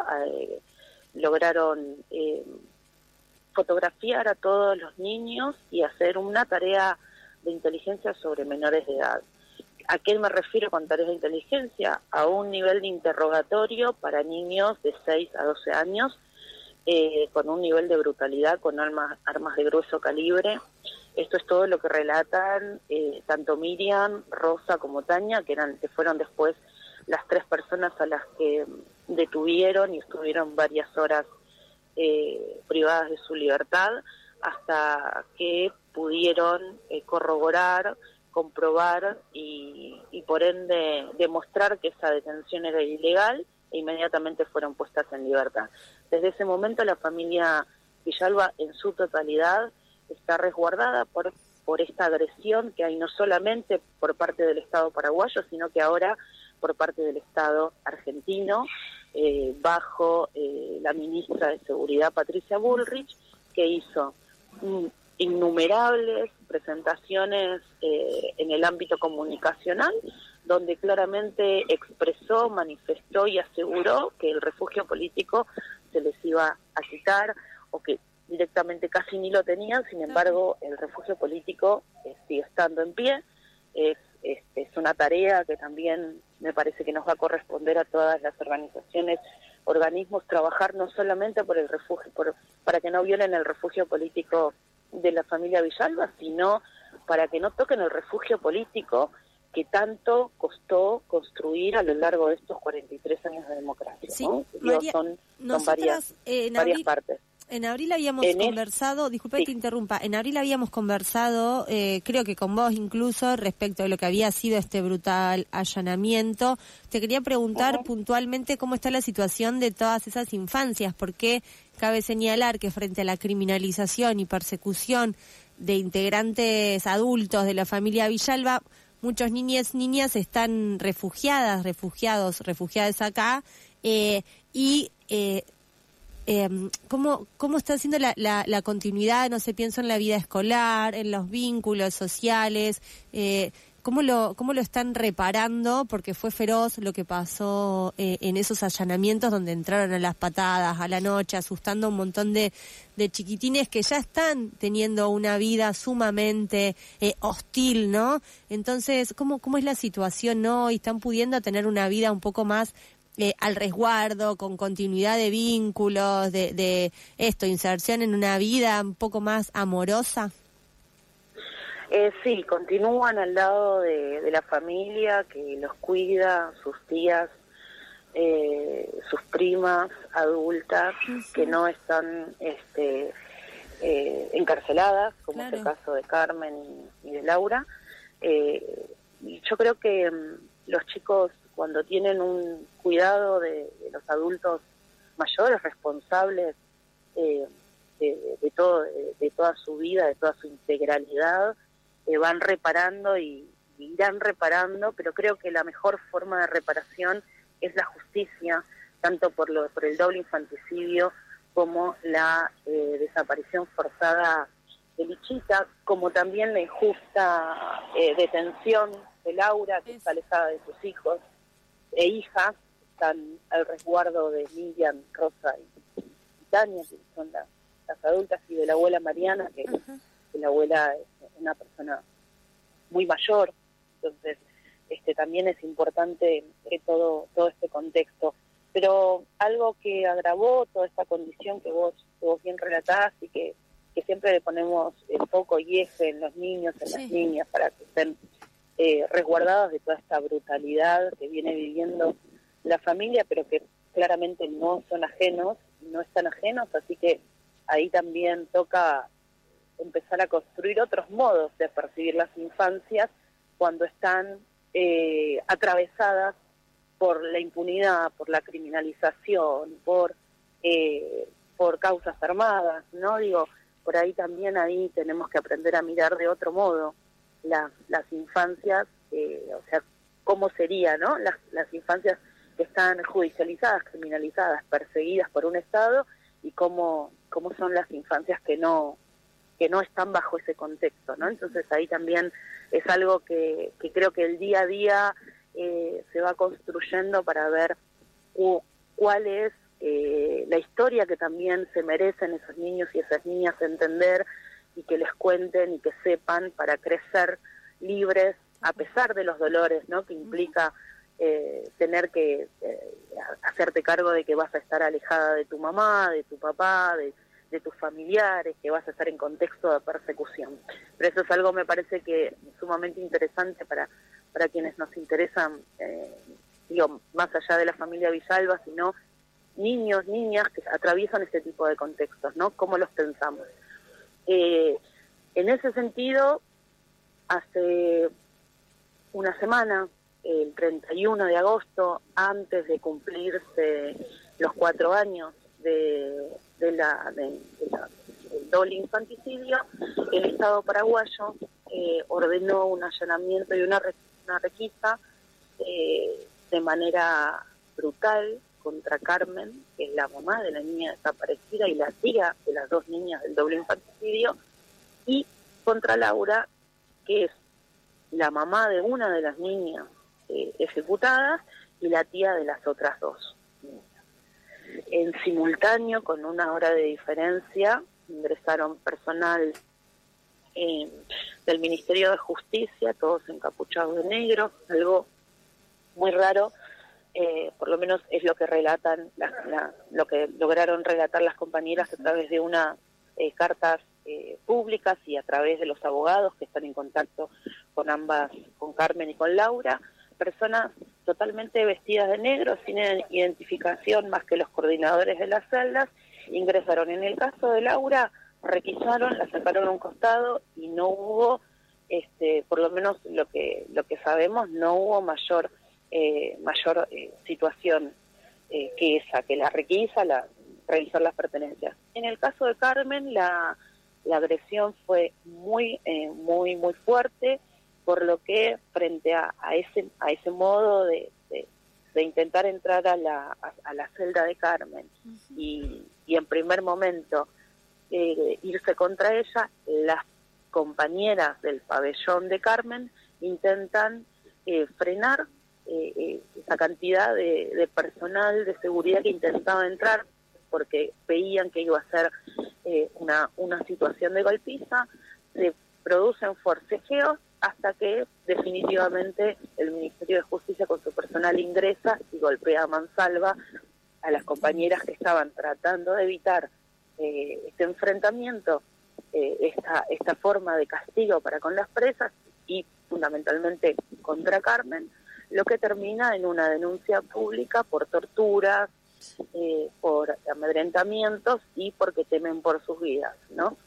lograron fotografiar a todos los niños y hacer una tarea de inteligencia sobre menores de edad. ¿A qué me refiero con tareas de inteligencia? A un nivel de interrogatorio para niños de 6 a 12 años, con un nivel de brutalidad, con armas de grueso calibre. Esto es todo lo que relatan tanto Miriam, Rosa como Tania, que fueron después las 3 personas a las que detuvieron y estuvieron varias horas privadas de su libertad, hasta que pudieron corroborar, comprobar y por ende demostrar que esa detención era ilegal e inmediatamente fueron puestas en libertad. Desde ese momento la familia Villalba en su totalidad está resguardada por esta agresión que hay no solamente por parte del Estado paraguayo, sino que ahora por parte del Estado argentino, bajo la ministra de Seguridad Patricia Bullrich, que hizo innumerables presentaciones en el ámbito comunicacional, donde claramente expresó, manifestó y aseguró que el refugio político se les iba a quitar, o que directamente casi ni lo tenían. Sin embargo, el refugio político sigue estando en pie. Es una tarea que también me parece que nos va a corresponder a todas las organizaciones, organismos, trabajar no solamente por el refugio, para que no violen el refugio político de la familia Villalba, sino para que no toquen el refugio político que tanto costó construir a lo largo de estos 43 años de democracia. Sí, ¿no? María, Son varias partes. En abril habíamos conversado, disculpe que te interrumpa, en abril habíamos conversado, creo que con vos incluso, respecto de lo que había sido este brutal allanamiento. Te quería preguntar puntualmente cómo está la situación de todas esas infancias, porque cabe señalar que frente a la criminalización y persecución de integrantes adultos de la familia Villalba, muchos niñas están refugiadas acá, y ¿Cómo está haciendo la continuidad? No sé, pienso en la vida escolar, en los vínculos sociales, ¿cómo lo están reparando? Porque fue feroz lo que pasó en esos allanamientos donde entraron a las patadas, a la noche, asustando a un montón de chiquitines que ya están teniendo una vida sumamente hostil, ¿no? Entonces, ¿cómo es la situación hoy? ¿Están pudiendo tener una vida un poco más al resguardo, con continuidad de vínculos, de inserción en una vida un poco más amorosa? Sí, continúan al lado de la familia que los cuida, sus tías, sus primas adultas, que no están encarceladas, como es el caso de Carmen y de Laura. Y yo creo que los chicos, cuando tienen un cuidado de los adultos mayores, responsables de toda su vida, de toda su integralidad, van reparando y irán reparando, pero creo que la mejor forma de reparación es la justicia, tanto por el doble infanticidio como la desaparición forzada de Lichita, como también la injusta detención de Laura, que está alejada de sus hijos e hijas, están al resguardo de Miriam, Rosa y Tania, que son las adultas, y de la abuela Mariana, que la abuela es una persona muy mayor. Entonces también es importante todo este contexto. Pero algo que agravó toda esta condición que vos bien relatás y que siempre le ponemos el foco y eje en los niños, en las niñas, para que estén resguardados de toda esta brutalidad que viene viviendo la familia, pero que claramente no están ajenos, así que ahí también toca empezar a construir otros modos de percibir las infancias cuando están atravesadas por la impunidad, por la criminalización, por causas armadas, ¿no? Digo, por ahí también tenemos que aprender a mirar de otro modo las infancias, o sea, cómo sería, ¿no? Las infancias que están judicializadas, criminalizadas, perseguidas por un Estado, y cómo son las infancias que no están bajo ese contexto, ¿no? Entonces ahí también es algo que creo que el día a día se va construyendo para ver cuál es la historia que también se merecen esos niños y esas niñas entender, y que les cuenten y que sepan, para crecer libres a pesar de los dolores, ¿no? Que implica tener que hacerte cargo de que vas a estar alejada de tu mamá, de tu papá, de tus familiares, que vas a estar en contexto de persecución. Pero eso es algo, me parece, que sumamente interesante para quienes nos interesan, más allá de la familia Villalba, sino niños, niñas que atraviesan este tipo de contextos, ¿no? ¿Cómo los pensamos? En ese sentido, hace una semana, el 31 de agosto, antes de cumplirse los 4 años del doble infanticidio, el Estado paraguayo ordenó un allanamiento y una requisa de manera brutal contra Carmen, que es la mamá de la niña desaparecida y la tía de las 2 niñas del doble infanticidio, y contra Laura, que es la mamá de una de las niñas ejecutadas y la tía de las otras 2 niñas. En simultáneo, con 1 hora de diferencia, ingresaron personal del Ministerio de Justicia, todos encapuchados de negro, algo muy raro, por lo menos es lo que relatan, lo que lograron relatar las compañeras a través de unas cartas públicas y a través de los abogados que están en contacto con ambas, con Carmen y con Laura. Personas totalmente vestidas de negro, sin identificación más que los coordinadores de las celdas, ingresaron. En el caso de Laura, requisaron, la sacaron a un costado y no hubo, por lo menos lo que sabemos, no hubo mayor situación que esa, que la requisa, revisar las pertenencias. En el caso de Carmen, la agresión fue muy fuerte, por lo que frente a ese modo de de intentar entrar a la celda de Carmen y en primer momento irse contra ella, las compañeras del pabellón de Carmen intentan frenar esa cantidad de personal de seguridad que intentaba entrar porque veían que iba a ser una situación de golpiza. Se producen forcejeos hasta que definitivamente el Ministerio de Justicia con su personal ingresa y golpea a mansalva a las compañeras que estaban tratando de evitar este enfrentamiento, esta forma de castigo para con las presas y fundamentalmente contra Carmen, lo que termina en una denuncia pública por torturas, por amedrentamientos y porque temen por sus vidas, ¿no?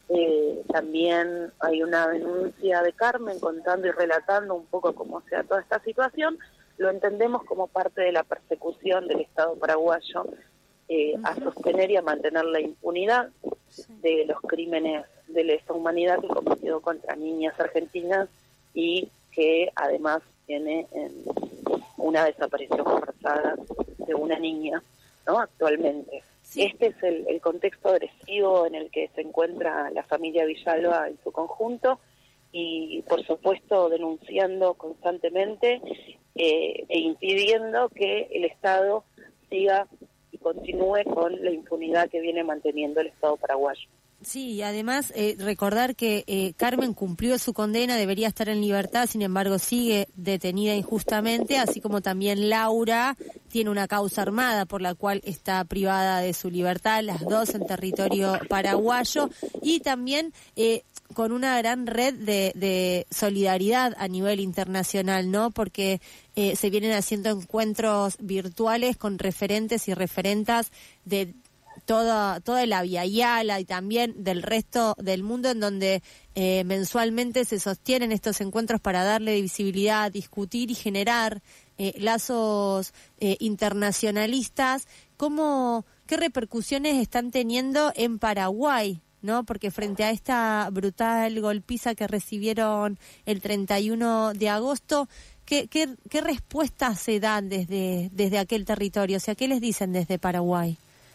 También hay una denuncia de Carmen contando y relatando un poco cómo se da toda esta situación. Lo entendemos como parte de la persecución del Estado paraguayo a sostener y a mantener la impunidad de los crímenes de lesa humanidad que cometió contra niñas argentinas y que además tiene una desaparición forzada de una niña, ¿no? Actualmente. Sí. Este es el contexto agresivo en el que se encuentra la familia Villalba en su conjunto y, por supuesto, denunciando constantemente e impidiendo que el Estado siga y continúe con la impunidad que viene manteniendo el Estado paraguayo. Sí, y además recordar que Carmen cumplió su condena, debería estar en libertad, sin embargo sigue detenida injustamente, así como también Laura tiene una causa armada por la cual está privada de su libertad, las dos en territorio paraguayo, y también con una gran red de solidaridad a nivel internacional, ¿no? Porque se vienen haciendo encuentros virtuales con referentes y referentas de toda la Via Yala y también del resto del mundo, en donde mensualmente se sostienen estos encuentros para darle visibilidad, discutir y generar lazos internacionalistas. ¿Qué repercusiones están teniendo en Paraguay, ¿no? Porque frente a esta brutal golpiza que recibieron el 31 de agosto, ¿qué respuestas se dan desde aquel territorio? O sea, ¿qué les dicen desde Paraguay?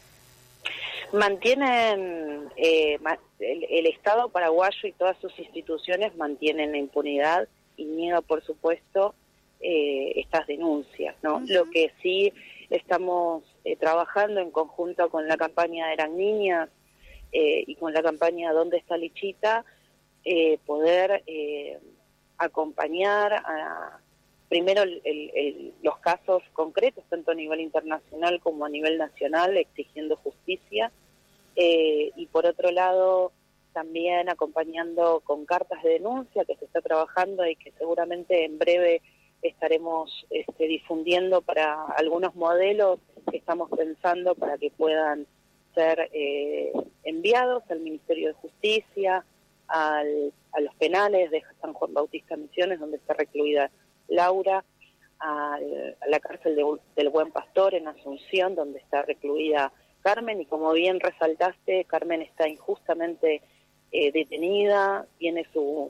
Mantienen, el Estado paraguayo y todas sus instituciones mantienen la impunidad y niega, por supuesto, estas denuncias, ¿no? Uh-huh. Lo que sí estamos trabajando en conjunto con la campaña Eran Niñas y con la campaña ¿Dónde está Lichita? Poder acompañar primero los casos concretos, tanto a nivel internacional como a nivel nacional, exigiendo justicia, y por otro lado también acompañando con cartas de denuncia que se está trabajando y que seguramente en breve estaremos difundiendo para algunos modelos que estamos pensando para que puedan ser enviados al Ministerio de Justicia, a los penales de San Juan Bautista Misiones, donde está recluida Laura, a la cárcel del Buen Pastor en Asunción, donde está recluida Carmen, y como bien resaltaste, Carmen está injustamente detenida, tiene su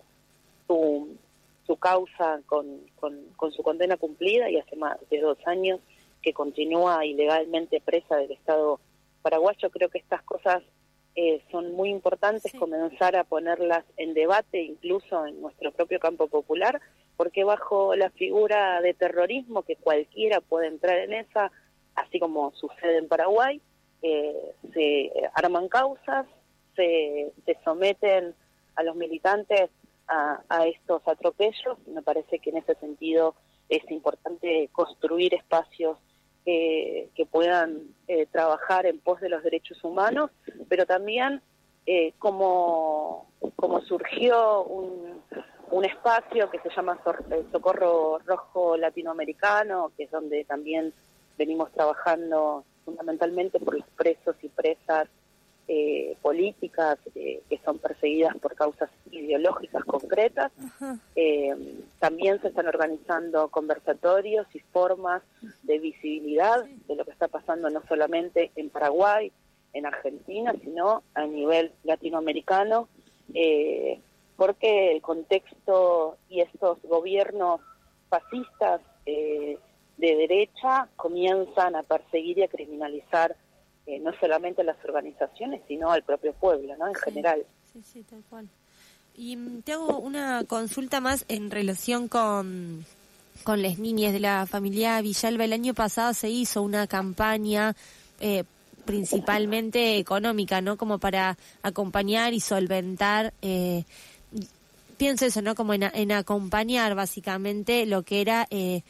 causa con su condena cumplida y hace más de 2 años que continúa ilegalmente presa del Estado paraguayo. Creo que estas cosas son muy importantes, sí, comenzar a ponerlas en debate incluso en nuestro propio campo popular, porque bajo la figura de terrorismo, que cualquiera puede entrar en esa, así como sucede en Paraguay, se arman causas, se someten a los militantes a estos atropellos. Me parece que en ese sentido es importante construir espacios que puedan trabajar en pos de los derechos humanos, pero también como surgió un espacio que se llama Socorro Rojo Latinoamericano, que es donde también venimos trabajando fundamentalmente por los presos y presas políticas que son perseguidas por causas ideológicas concretas. También se están organizando conversatorios y formas de visibilidad de lo que está pasando no solamente en Paraguay, en Argentina, sino a nivel latinoamericano, porque el contexto y estos gobiernos fascistas de de derecha comienzan a perseguir y a criminalizar no solamente a las organizaciones, sino al propio pueblo, ¿no? En general. Sí, tal cual. Y te hago una consulta más en relación con las niñas de la familia Villalba. El año pasado se hizo una campaña principalmente económica, ¿no? Como para acompañar y solventar, pienso eso, ¿no? Como en acompañar básicamente lo que era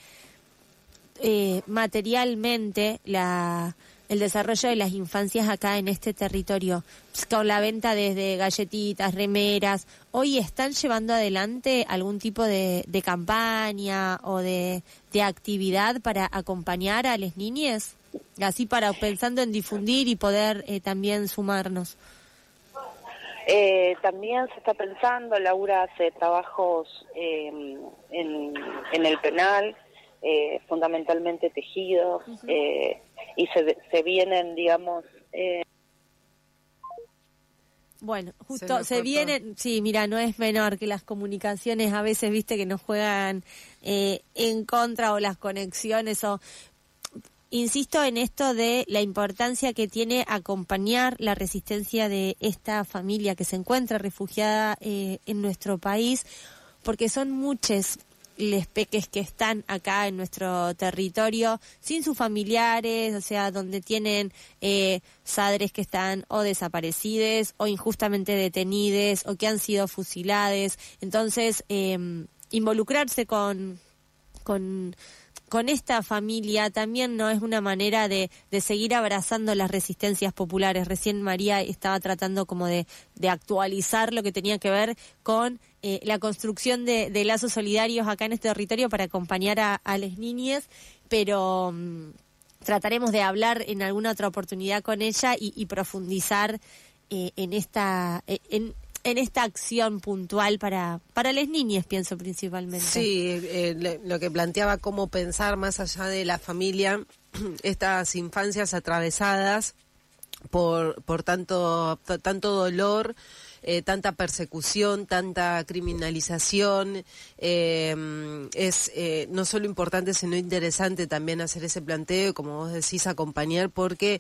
materialmente el desarrollo de las infancias acá en este territorio, con la venta desde galletitas, remeras. ¿Hoy están llevando adelante algún tipo de campaña o de actividad para acompañar a las niñas? Así pensando en difundir y poder también sumarnos. También se está pensando, Laura hace trabajos en el penal, fundamentalmente tejidos, y se vienen, digamos... Bueno, justo se vienen, sí, mira, no es menor que las comunicaciones a veces, viste, que nos juegan en contra, o las conexiones, o... Insisto en esto de la importancia que tiene acompañar la resistencia de esta familia que se encuentra refugiada en nuestro país, porque son muchos les peques que están acá en nuestro territorio sin sus familiares, o sea, donde tienen sadres que están o desaparecidos o injustamente detenidos o que han sido fusilados. Entonces, involucrarse con esta familia también no es una manera de seguir abrazando las resistencias populares. Recién María estaba tratando como de actualizar lo que tenía que ver con la construcción de lazos solidarios acá en este territorio para acompañar a las niñas, pero trataremos de hablar en alguna otra oportunidad con ella y profundizar en esta acción puntual para las niñas, pienso principalmente. Sí, lo que planteaba, cómo pensar más allá de la familia, estas infancias atravesadas por tanto dolor, tanta persecución, tanta criminalización. Es no solo importante, sino interesante también hacer ese planteo y, como vos decís, acompañar, porque...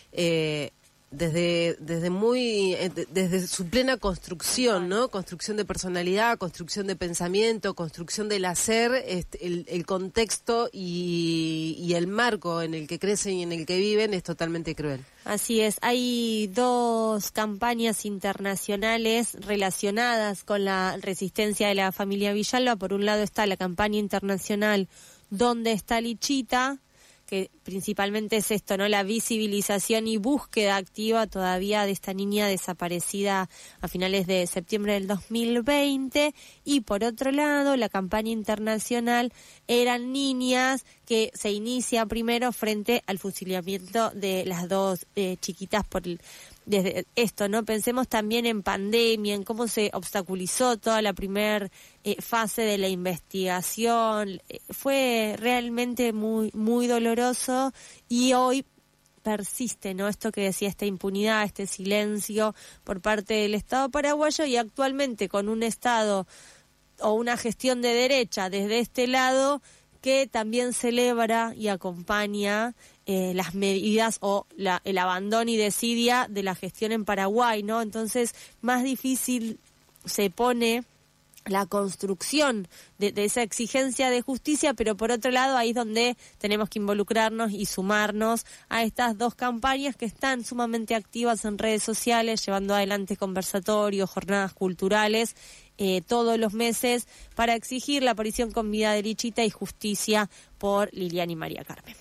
desde su plena construcción, ¿no? Construcción de personalidad, construcción de pensamiento, construcción del hacer, el contexto y el marco en el que crecen y en el que viven es totalmente cruel. Así es, hay 2 campañas internacionales relacionadas con la resistencia de la familia Villalba. Por un lado está la campaña internacional ¿Dónde está Lichita?, que principalmente es esto, ¿no? La visibilización y búsqueda activa todavía de esta niña desaparecida a finales de septiembre del 2020. Y por otro lado, la campaña internacional Eran Niñas, que se inicia primero frente al fusilamiento de las 2 chiquitas desde esto, ¿no? Pensemos también en pandemia, en cómo se obstaculizó toda la primera fase de la investigación. Fue realmente muy, muy doloroso, y hoy persiste, ¿no? Esto que decía, esta impunidad, este silencio por parte del Estado paraguayo, y actualmente con un Estado o una gestión de derecha desde este lado que también celebra y acompaña las medidas o el abandono y desidia de la gestión en Paraguay, ¿no? Entonces, más difícil se pone la construcción de esa exigencia de justicia, pero por otro lado ahí es donde tenemos que involucrarnos y sumarnos a estas 2 campañas que están sumamente activas en redes sociales, llevando adelante conversatorios, jornadas culturales todos los meses para exigir la aparición con vida de Lichita y justicia por Liliana y María Carmen.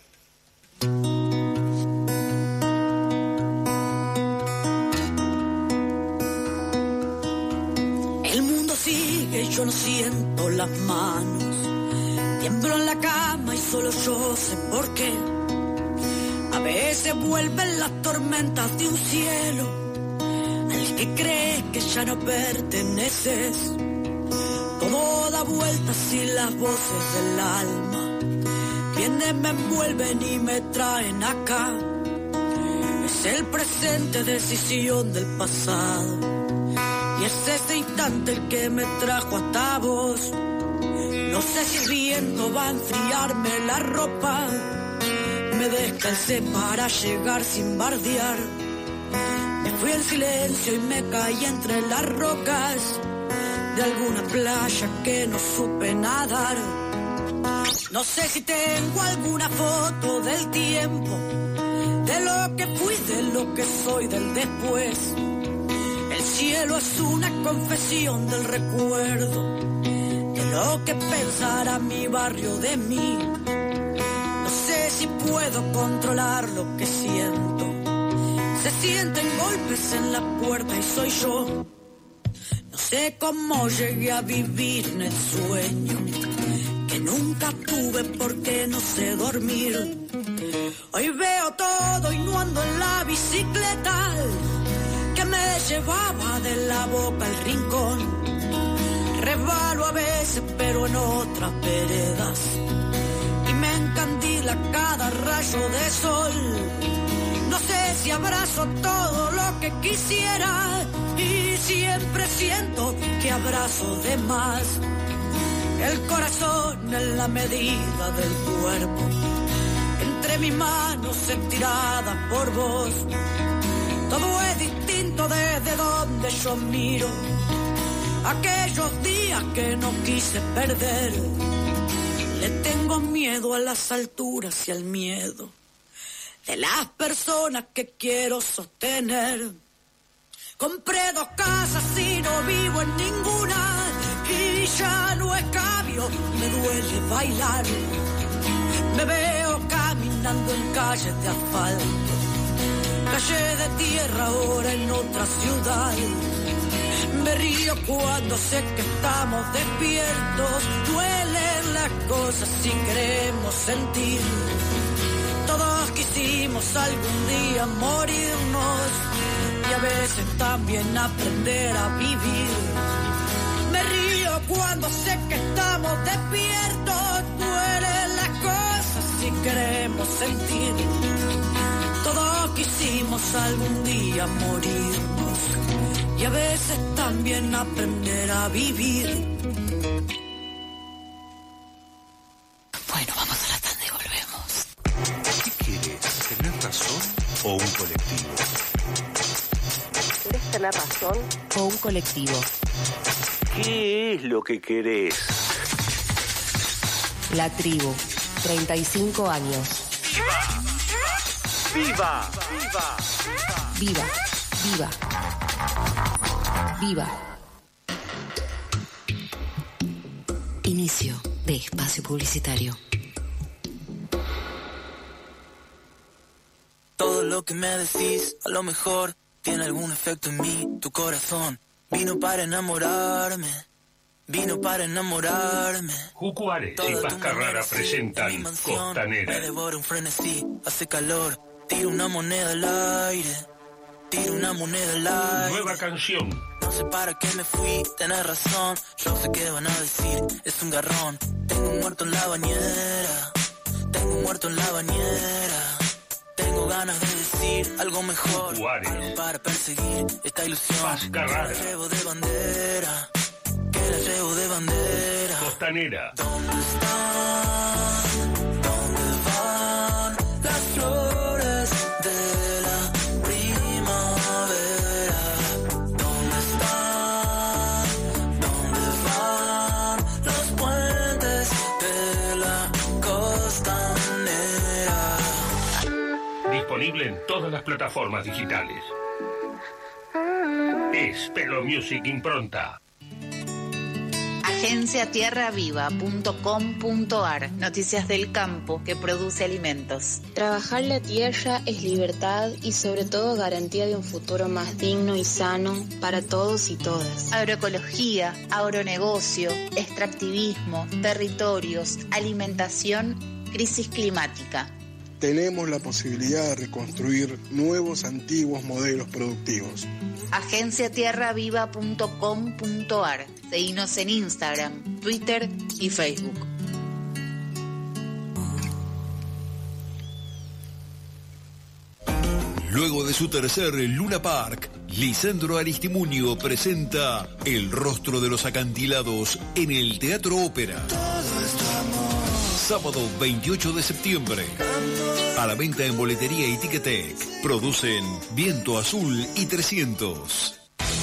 El mundo sigue y yo no siento las manos. Tiemblo en la cama y solo yo sé por qué. A veces vuelven las tormentas de un cielo al que cree que ya no perteneces. Todo da vueltas y las voces del alma vienen, me envuelven y me traen acá. Es el presente, decisión del pasado, y es ese instante el que me trajo hasta vos. No sé si el viento va a enfriarme la ropa. Me descalcé para llegar sin bardear. Me fui en silencio y me caí entre las rocas de alguna playa que no supe nadar. No sé si tengo alguna foto del tiempo, de lo que fui, de lo que soy, del después. El cielo es una confesión del recuerdo, de lo que pensará mi barrio de mí. No sé si puedo controlar lo que siento. Se sienten golpes en la puerta y soy yo. No sé cómo llegué a vivir en el sueño que nunca tuve porque no sé dormir. Hoy veo todo y no ando en la bicicleta que me llevaba de la boca al rincón. Resbalo a veces pero en otras veredas y me encandila cada rayo de sol. No sé si abrazo todo lo que quisiera y siempre siento que abrazo de más. El corazón en la medida del cuerpo, entre mis manos estiradas por vos. Todo es distinto desde donde yo miro. Aquellos días que no quise perder. Le tengo miedo a las alturas y al miedo de las personas que quiero sostener. Compré 2 casas y no vivo en ninguna y ya no escabio, me duele bailar. Me veo caminando en calles de asfalto, calle de tierra ahora en otra ciudad. Me río cuando sé que estamos despiertos, duelen las cosas si queremos sentir. Todos quisimos algún día morirnos y a veces también aprender a vivir. Me río cuando sé que estamos despiertos, duelen las cosas si queremos sentir. Todos quisimos algún día morirnos y a veces también aprender a vivir. Bueno, vamos a la tanda y volvemos. ¿Qué quieres? ¿Tener razón o un colectivo? ¿Querés tener razón o un colectivo? ¿Qué es lo que querés? La Tribu, 35 años. ¡Viva! ¡Viva! Viva, viva, viva. Inicio de espacio publicitario. Todo lo que me decís, a lo mejor tiene algún efecto en mí. Tu corazón vino para enamorarme. Vino para enamorarme. Jucuares y Pascarrara presentan Costanera. Me devora un frenesí, hace calor. Tiro una moneda al aire. Tiro una moneda al aire. Nueva canción. No sé para qué me fui, tenés razón. Yo sé qué van a decir, es un garrón. Tengo un muerto en la bañera. Tengo un muerto en la bañera. Tengo ganas de decir algo mejor. Juárez. Algo para perseguir esta ilusión. Pascarara. Que la llevo de bandera. Que la llevo de bandera. Costanera. ¿Dónde están? ¿Dónde van las flores de la primavera? ¿Dónde están? ¿Dónde van los puentes de la costanera? Disponible en todas las plataformas digitales. Es Pelo Music Impronta. Agenciatierraviva.com.ar. Noticias del campo que produce alimentos. Trabajar la tierra es libertad y sobre todo garantía de un futuro más digno y sano para todos y todas. Agroecología, agronegocio, extractivismo, territorios, alimentación, crisis climática. Tenemos la posibilidad de reconstruir nuevos antiguos modelos productivos. Agenciatierraviva.com.ar. Seguinos en Instagram, Twitter y Facebook. Luego de su tercer Luna Park, Lisandro Aristimuño presenta El rostro de los acantilados en el Teatro Ópera. sábado 28 de septiembre. A la venta en boletería y Ticketek. Producen Viento Azul y 300.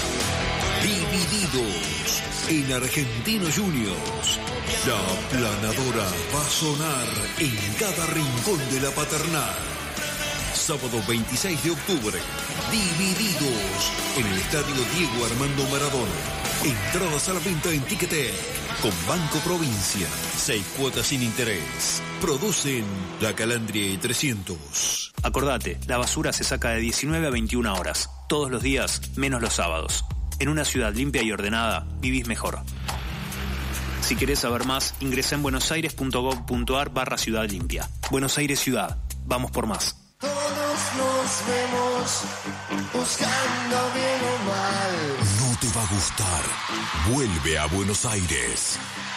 Divididos en Argentinos Juniors. La planadora va a sonar en cada rincón de la paternal. Sábado 26 de octubre. Divididos en el Estadio Diego Armando Maradona. Entradas a la venta en Ticketek con Banco Provincia. 6 cuotas sin interés. Producen La Calandria y 300. Acordate, la basura se saca de 19 a 21 horas. Todos los días, menos los sábados. En una ciudad limpia y ordenada, vivís mejor. Si querés saber más, ingresá en buenosaires.gov.ar/Ciudad Limpia. Buenos Aires Ciudad. Vamos por más. Todos nos vemos buscando bien o mal. No te va a gustar. Vuelve a Buenos Aires.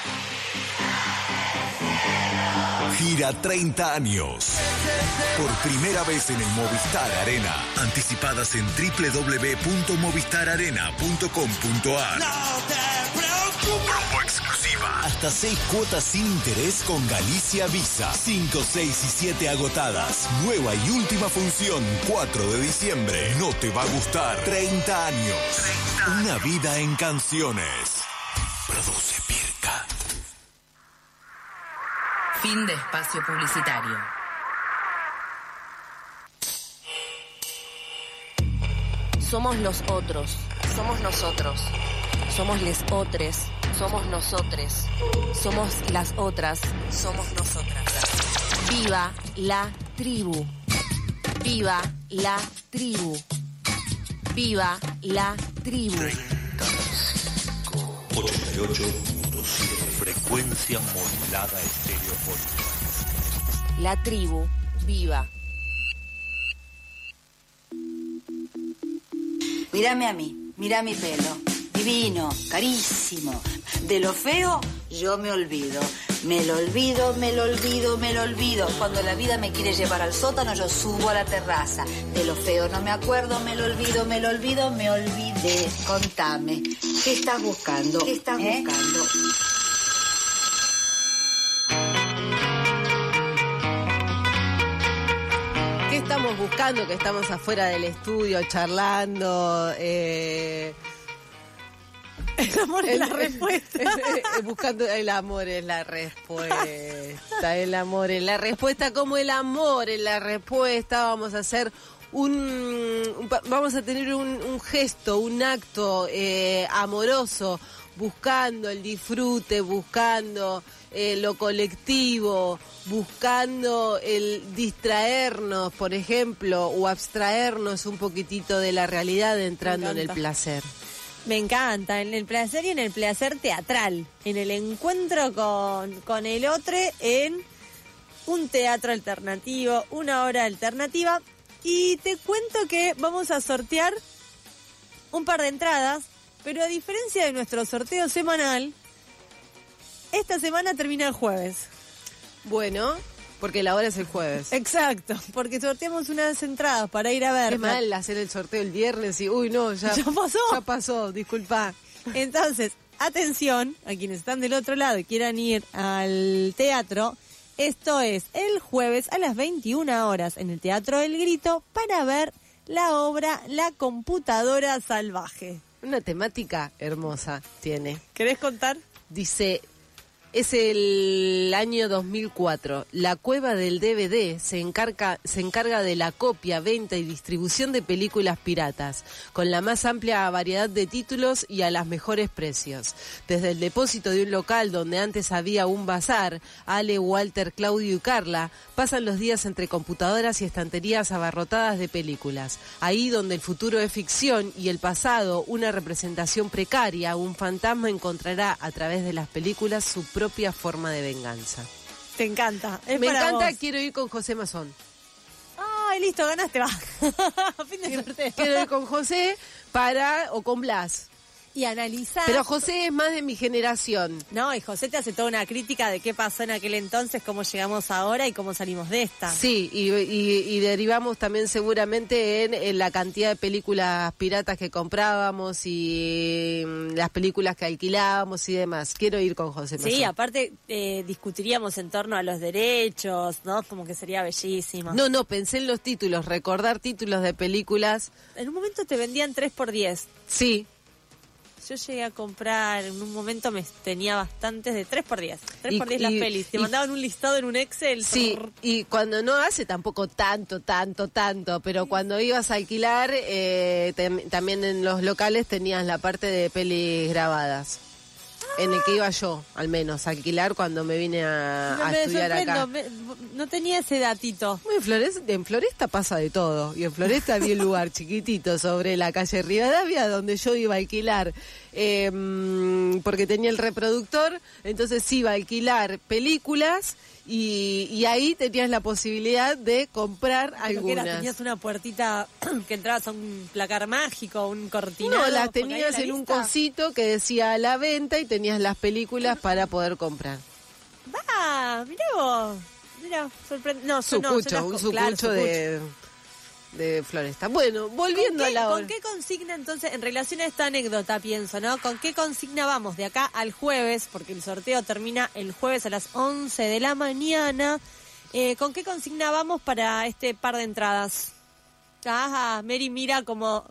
Gira 30 años. Por primera vez en el Movistar Arena. Anticipadas en www.movistararena.com.ar. Promo exclusiva. Hasta 6 cuotas sin interés con Galicia Visa. 5, 6 y 7 agotadas. Nueva y última función, 4 de diciembre. No te va a gustar. 30 años. Una vida en canciones. Produce Pirca. Fin de espacio publicitario. Somos los otros, somos nosotros, somos les otres, somos nosotres, somos las otras, somos nosotras. Viva la tribu, viva la tribu, viva la tribu. 88.7 frecuencia modulada estereofónica. La tribu, viva. Mírame a mí, mira mi pelo, divino, carísimo. De lo feo, yo me olvido. Me lo olvido, me lo olvido, me lo olvido. Cuando la vida me quiere llevar al sótano, yo subo a la terraza. De lo feo no me acuerdo, me lo olvido, me lo olvido, me olvidé. Contame, ¿qué estás buscando? ¿Qué estás buscando? ¿Qué estamos buscando? Que estamos afuera del estudio charlando. El amor es la respuesta. Buscando el amor es la respuesta. El amor es la respuesta. Como el amor es la respuesta, vamos a hacer vamos a tener un gesto, un acto amoroso, buscando el disfrute, buscando lo colectivo, buscando el distraernos, por ejemplo, o abstraernos un poquitito de la realidad entrando en el placer. Me encanta, en el placer y en el placer teatral, en el encuentro con el otro en un teatro alternativo, una obra alternativa. Y te cuento que vamos a sortear un par de entradas, pero a diferencia de nuestro sorteo semanal, esta semana termina el jueves. Bueno, porque la hora es el jueves. Exacto, porque sorteamos unas entradas para ir a ver. Qué mal hacer el sorteo el viernes y, uy, no, ya pasó. Ya pasó, disculpa. Entonces, atención a quienes están del otro lado y quieran ir al teatro. Esto es el jueves a las 21 horas en el Teatro El Grito para ver la obra La Computadora Salvaje. Una temática hermosa tiene. ¿Querés contar? Dice... Es el año 2004. La cueva del DVD se encarga de la copia, venta y distribución de películas piratas, con la más amplia variedad de títulos y a los mejores precios. Desde el depósito de un local donde antes había un bazar, Ale, Walter, Claudio y Carla pasan los días entre computadoras y estanterías abarrotadas de películas. Ahí donde el futuro es ficción y el pasado una representación precaria, un fantasma encontrará a través de las películas su propia forma de venganza. Te encanta. Me encanta, vos. Quiero ir con José Mazón. Ay, listo, ganaste, va. Fin de sorteo. Quiero ir con José o con Blas. y analizás. Pero José es más de mi generación. No, y José te hace toda una crítica de qué pasó en aquel entonces, cómo llegamos ahora y cómo salimos de esta. Sí, y derivamos también seguramente en la cantidad de películas piratas que comprábamos y las películas que alquilábamos y demás. Quiero ir con José. Sí, aparte discutiríamos en torno a los derechos, ¿no? Como que sería bellísimo. No, pensé en los títulos, recordar títulos de películas. En un momento te vendían 3x10. Sí. Yo llegué a comprar, en un momento tenía bastantes de 3x10. 3x10 las pelis. Te mandaban un listado en un Excel. Sí, y cuando no hace tampoco tanto, pero cuando ibas a alquilar, también en los locales tenías la parte de pelis grabadas. En el que iba yo, al menos, a alquilar cuando me vine a estudiar acá. No tenía ese datito. En Floresta pasa de todo. Y en Floresta había un lugar chiquitito sobre la calle Rivadavia donde yo iba a alquilar, porque tenía el reproductor, entonces iba a alquilar películas y ahí tenías la posibilidad de comprar algunas. ¿Tenías una puertita que entrabas a un placar mágico, un cortinado? No, las tenías en un cosito que decía a la venta y tenías las películas para poder comprar. ¡Va! Mirá vos. Mirá, sorprendente. Un sucucho de Floresta. Bueno, volviendo a la hora. ¿Con qué consigna entonces, en relación a esta anécdota, pienso, ¿no? ¿Con qué consigna vamos de acá al jueves? Porque el sorteo termina el jueves a las 11 de la mañana. ¿Con qué consigna vamos para este par de entradas? Ajá, Mary mira como...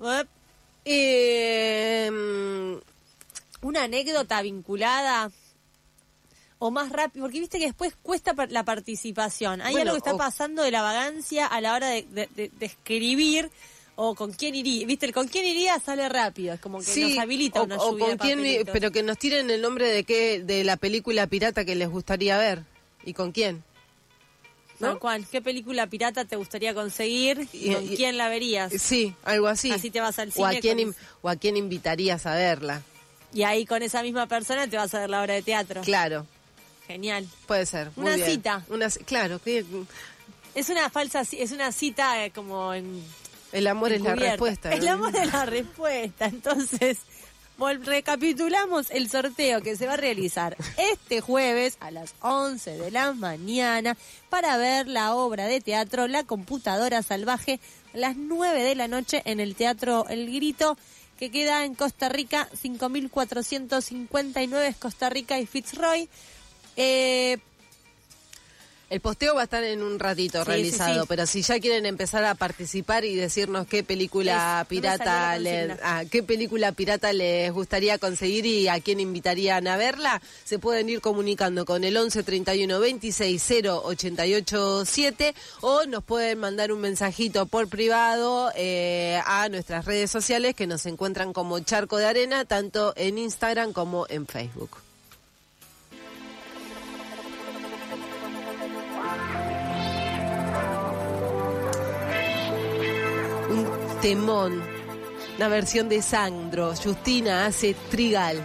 una anécdota vinculada... O más rápido, porque viste que después cuesta la participación. Hay algo que está pasando de la vagancia a la hora de escribir, o con quién iría. Viste, el con quién iría sale rápido, es como que nos habilita una lluvia de papelitos. Pero que nos tiren el nombre de la película pirata que les gustaría ver. ¿Y con quién? ¿No? ¿Qué película pirata te gustaría conseguir y con quién la verías? Sí, algo así. Así te vas al cine. O a quién invitarías a verla. Y ahí con esa misma persona te vas a ver la obra de teatro. Claro. Genial. Puede ser. Una cita. Claro. Es una cita como en... El amor es la respuesta. El amor es la respuesta. Entonces, recapitulamos el sorteo que se va a realizar este jueves a las 11 de la mañana para ver la obra de teatro La Computadora Salvaje a las 9 de la noche en el Teatro El Grito, que queda en Costa Rica, 5.459 Costa Rica y Fitzroy. El posteo va a estar en un ratito realizado, pero si ya quieren empezar a participar y decirnos qué película pirata les gustaría conseguir y a quién invitarían a verla, se pueden ir comunicando con el 11 31 26 0 88 7 o nos pueden mandar un mensajito por privado a nuestras redes sociales, que nos encuentran como Charco de Arena, tanto en Instagram como en Facebook. Temón, una versión de Sandro. Justina hace Trigal.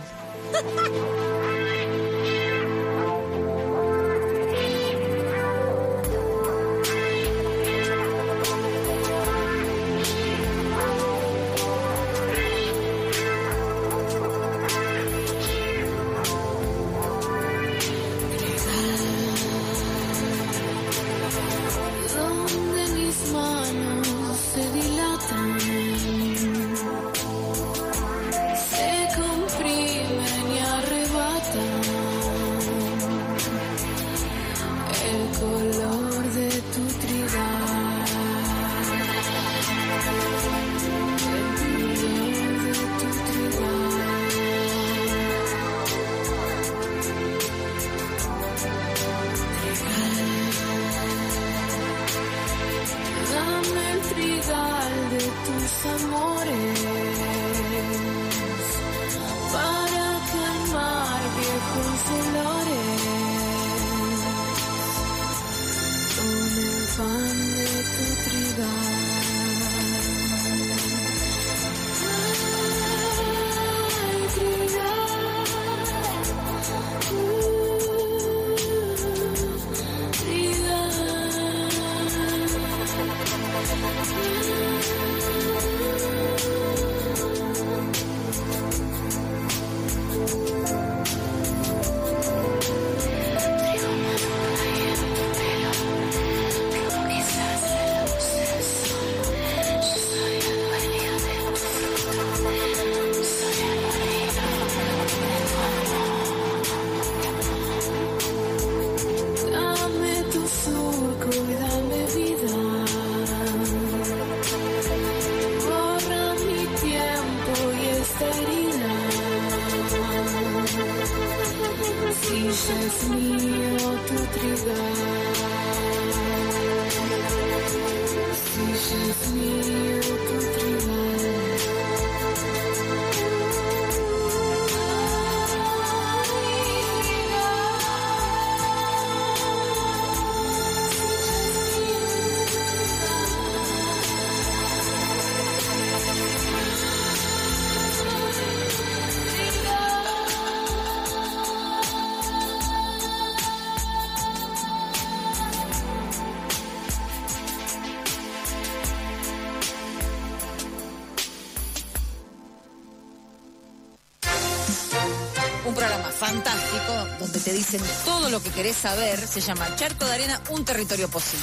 Un programa fantástico donde te dicen todo lo que querés saber. Se llama Charco de Arena, un territorio posible.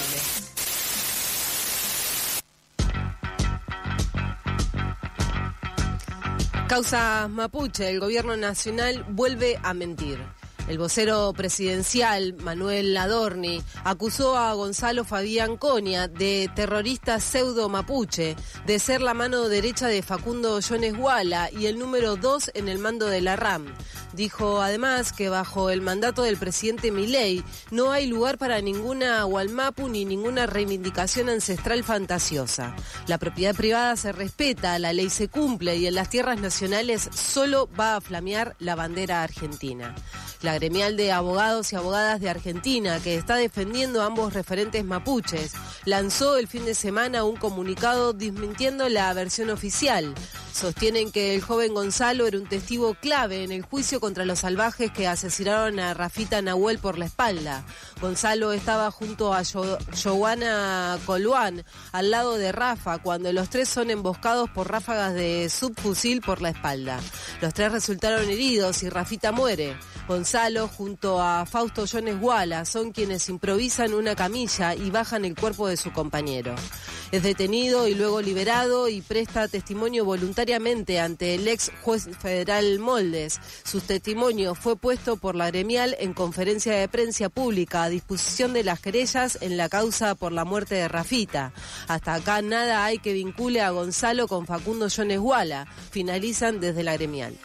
Causa Mapuche, el gobierno nacional vuelve a mentir. El vocero presidencial, Manuel Adorni, acusó a Gonzalo Fabián Conia de terrorista pseudo-mapuche, de ser la mano derecha de Facundo Jones Guala y el número 2 en el mando de la RAM. Dijo además que bajo el mandato del presidente Milei no hay lugar para ninguna Hualmapu ni ninguna reivindicación ancestral fantasiosa. La propiedad privada se respeta, la ley se cumple y en las tierras nacionales solo va a flamear la bandera argentina. La gremial de abogados y abogadas de Argentina, que está defendiendo a ambos referentes mapuches, lanzó el fin de semana un comunicado desmintiendo la versión oficial. Sostienen que el joven Gonzalo era un testigo clave en el juicio contra los salvajes que asesinaron a Rafita Nahuel por la espalda. Gonzalo estaba junto a Johanna Coluán, al lado de Rafa, cuando los tres son emboscados por ráfagas de subfusil por la espalda. Los tres resultaron heridos y Rafita muere. Gonzalo, junto a Fausto Jones Guala, son quienes improvisan una camilla y bajan el cuerpo de su compañero. Es detenido y luego liberado y presta testimonio voluntariamente ante el ex juez federal Moldes. Su testimonio fue puesto por la gremial en conferencia de prensa pública a disposición de las querellas en la causa por la muerte de Rafita. Hasta acá nada hay que vincule a Gonzalo con Facundo Jones Guala, finalizan desde la gremial.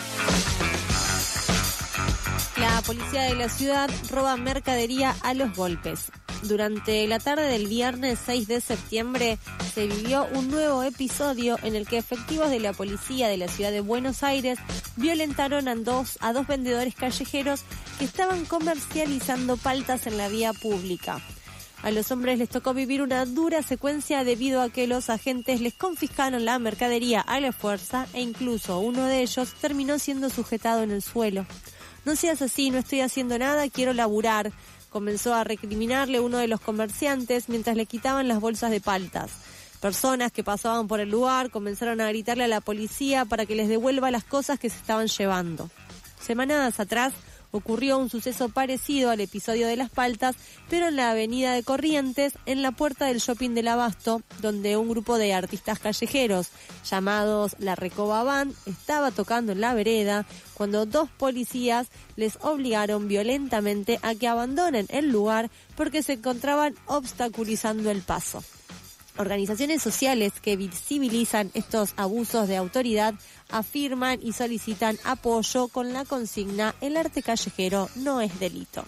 La policía de la ciudad roba mercadería a los golpes. Durante la tarde del viernes 6 de septiembre se vivió un nuevo episodio en el que efectivos de la policía de la ciudad de Buenos Aires violentaron a dos vendedores callejeros que estaban comercializando paltas en la vía pública. A los hombres les tocó vivir una dura secuencia debido a que los agentes les confiscaron la mercadería a la fuerza e incluso uno de ellos terminó siendo sujetado en el suelo. No seas así, no estoy haciendo nada, quiero laburar. Comenzó a recriminarle uno de los comerciantes mientras le quitaban las bolsas de paltas. Personas que pasaban por el lugar comenzaron a gritarle a la policía para que les devuelva las cosas que se estaban llevando. Semanas atrás ocurrió un suceso parecido al episodio de las paltas, pero en la avenida de Corrientes, en la puerta del shopping del Abasto, donde un grupo de artistas callejeros llamados La Recoba Band estaba tocando en la vereda, cuando dos policías les obligaron violentamente a que abandonen el lugar porque se encontraban obstaculizando el paso. Organizaciones sociales que visibilizan estos abusos de autoridad afirman y solicitan apoyo con la consigna "El arte callejero no es delito".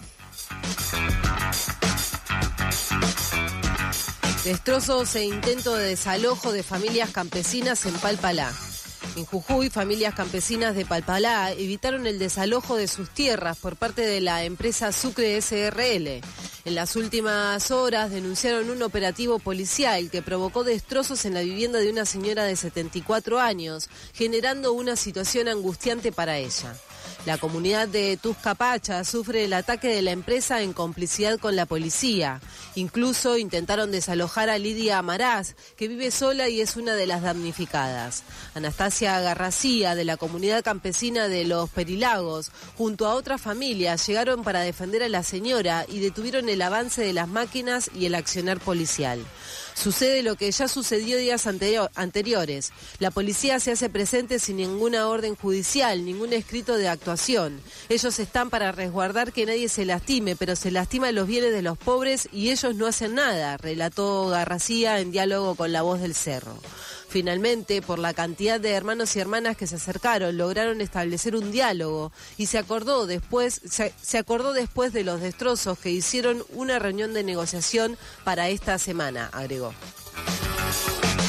Destrozos e intento de desalojo de familias campesinas en Palpalá. En Jujuy, familias campesinas de Palpalá evitaron el desalojo de sus tierras por parte de la empresa Sucre S.R.L. En las últimas horas denunciaron un operativo policial que provocó destrozos en la vivienda de una señora de 74 años, generando una situación angustiante para ella. La comunidad de Tuzcapacha sufre el ataque de la empresa en complicidad con la policía. Incluso intentaron desalojar a Lidia Amaraz, que vive sola y es una de las damnificadas. Anastasia Garracía, de la comunidad campesina de Los Perilagos, junto a otras familias, llegaron para defender a la señora y detuvieron el avance de las máquinas y el accionar policial. Sucede lo que ya sucedió días anteriores. La policía se hace presente sin ninguna orden judicial, ningún escrito de actuación. Ellos están para resguardar que nadie se lastime, pero se lastiman los bienes de los pobres y ellos no hacen nada, relató Garracía en diálogo con La Voz del Cerro. Finalmente, por la cantidad de hermanos y hermanas que se acercaron, lograron establecer un diálogo y se acordó después de los destrozos que hicieron una reunión de negociación para esta semana, agregó.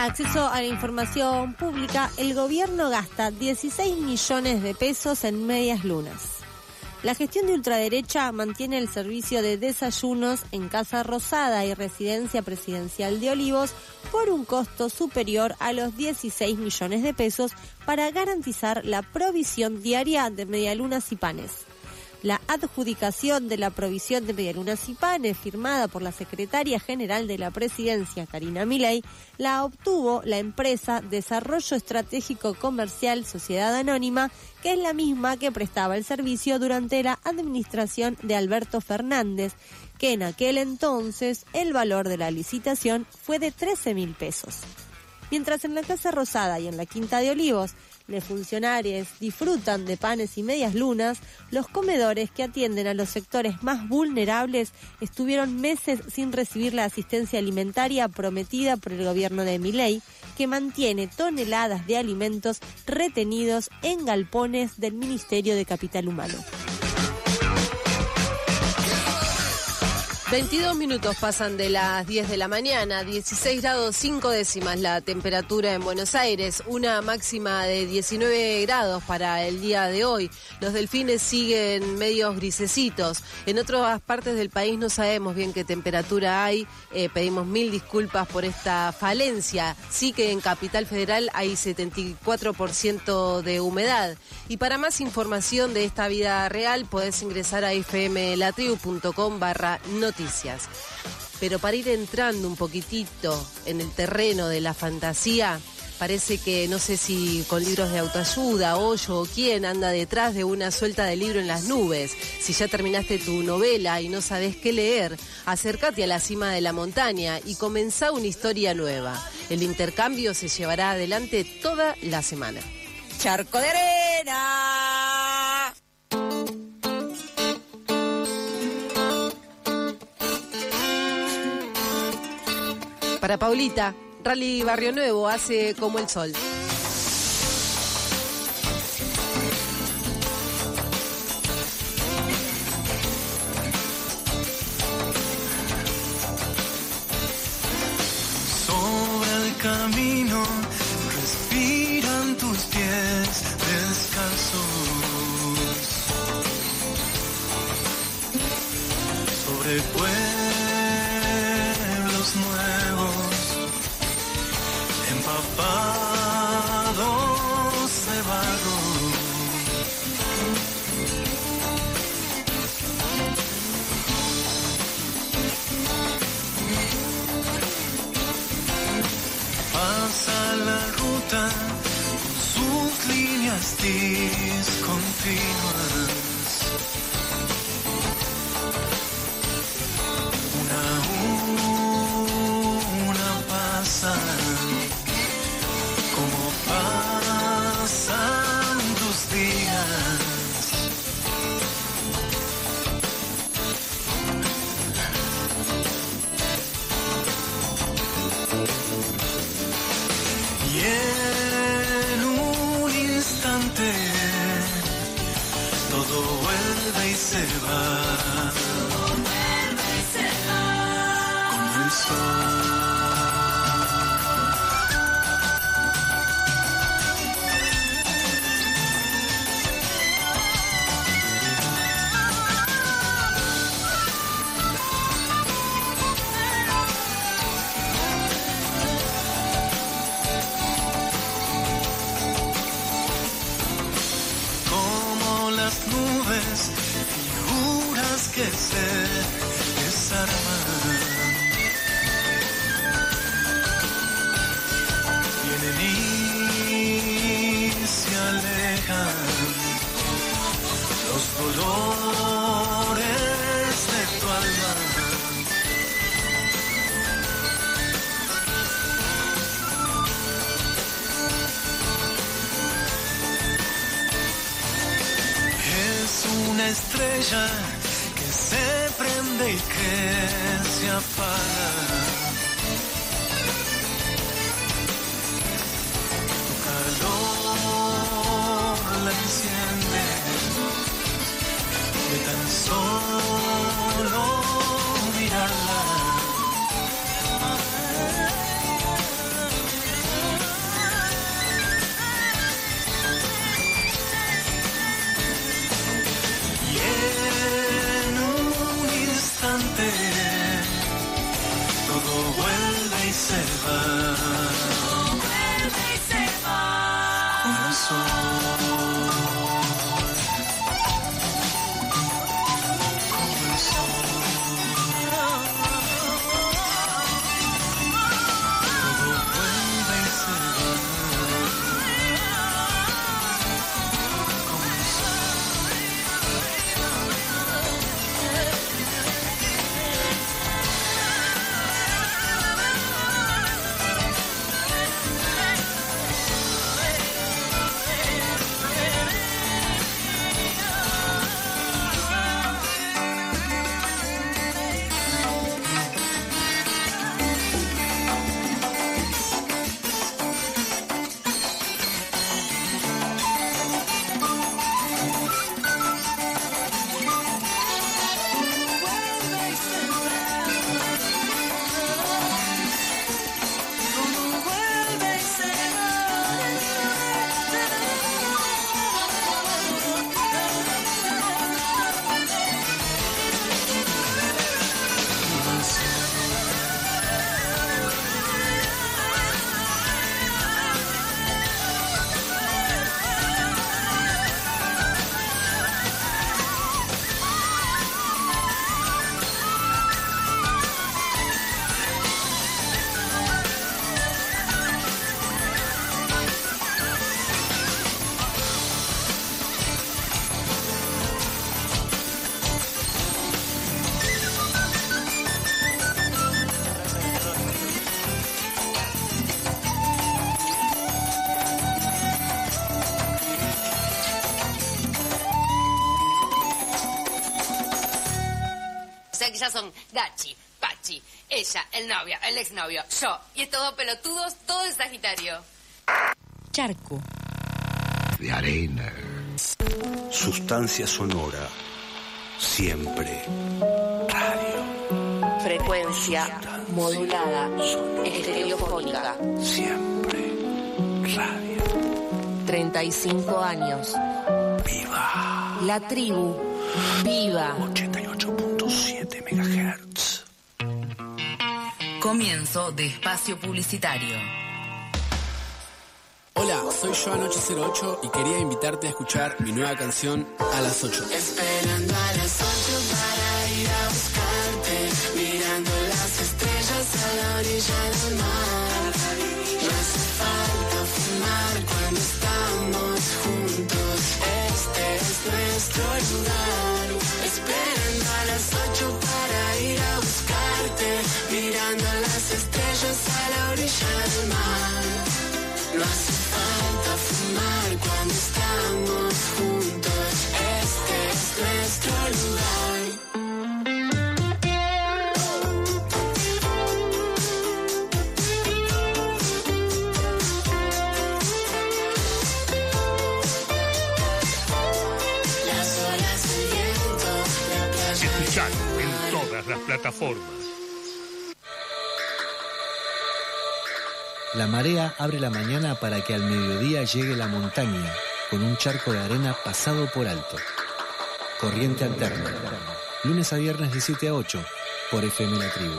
Acceso a la información pública, el gobierno gasta 16 millones de pesos en medias lunas. La gestión de ultraderecha mantiene el servicio de desayunos en Casa Rosada y Residencia Presidencial de Olivos por un costo superior a los 16 millones de pesos para garantizar la provisión diaria de medialunas y panes. La adjudicación de la provisión de medialunas y panes, firmada por la secretaria general de la Presidencia, Karina Milei, la obtuvo la empresa Desarrollo Estratégico Comercial Sociedad Anónima, que es la misma que prestaba el servicio durante la administración de Alberto Fernández, que en aquel entonces el valor de la licitación fue de 13.000 pesos. Mientras en la Casa Rosada y en la Quinta de Olivos, los funcionarios disfrutan de panes y medias lunas, los comedores que atienden a los sectores más vulnerables estuvieron meses sin recibir la asistencia alimentaria prometida por el gobierno de Milei, que mantiene toneladas de alimentos retenidos en galpones del Ministerio de Capital Humano. 22 minutos pasan de las 10 de la mañana, 16 grados 5 décimas la temperatura en Buenos Aires, una máxima de 19 grados para el día de hoy. Los delfines siguen medios grisecitos. En otras partes del país no sabemos bien qué temperatura hay, pedimos mil disculpas por esta falencia. Sí que en Capital Federal hay 74% de humedad. Y para más información de esta vida real podés ingresar a fmlatribu.com/noticias. Pero para ir entrando un poquitito en el terreno de la fantasía, parece que no sé si con libros de autoayuda, Hoyo o quién anda detrás de una suelta de libro en las nubes. Si ya terminaste tu novela y no sabes qué leer, acércate a la cima de la montaña y comenzá una historia nueva. El intercambio se llevará adelante toda la semana. Charco de arena. Para Paulita, Rally Barrio Nuevo hace como el sol. Sobre el camino respiran tus pies descalzos. Sobre pueblos nuevos, empapados de barro. Pasa la ruta con sus líneas discontinuas. Una a una pasan como pasan tus días. Y en un instante todo vuelve y se va. Con el sol. Figuras que se desarman, vienen y se alejan los dolores de tu alma. Una estrella que se prende y que se apaga. Tu calor la enciende de tan solo mirarla. se va. Vuelve y se va. Corazón. Que ya son Gachi, Pachi, ella, el novio, el exnovio, yo y estos dos pelotudos, todo es Sagitario. Charco. De arena. Sustancia sonora. Siempre. Radio. Frecuencia modulada. Estereofónica. Siempre. Radio. 35 años. Viva. La tribu. Viva. 88.7 MHz. Comienzo de espacio publicitario. Hola, soy Joan 808 y quería invitarte a escuchar mi nueva canción A las 8. Esperando a las 8 para ir a buscarte, mirando las estrellas a la orilla del mar. No hace falta fumar cuando estamos juntos, este es nuestro lugar. Esperando a las 8 para ir a buscarte, mirando las estrellas a la orilla del mar. No hace falta fumar cuando estamos juntos, este es nuestro lugar. Las olas, el viento, la playa. Escuchar en todas las plataformas. La marea abre la mañana para que al mediodía llegue la montaña, con un charco de arena pasado por alto. Corriente alterna. Lunes a viernes de 7 a 8, por FM La Tribu.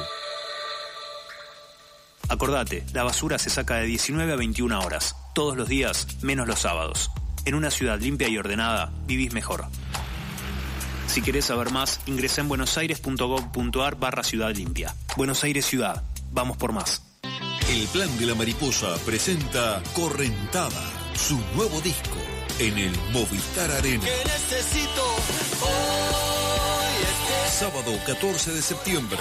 Acordate, la basura se saca de 19 a 21 horas, todos los días, menos los sábados. En una ciudad limpia y ordenada, vivís mejor. Si querés saber más, ingresá en buenosaires.gov.ar/Ciudad Limpia. Buenos Aires Ciudad. Vamos por más. El Plan de la Mariposa presenta Correntada, su nuevo disco, en el Movistar Arena. ¿Qué necesito hoy? Sábado 14 de septiembre.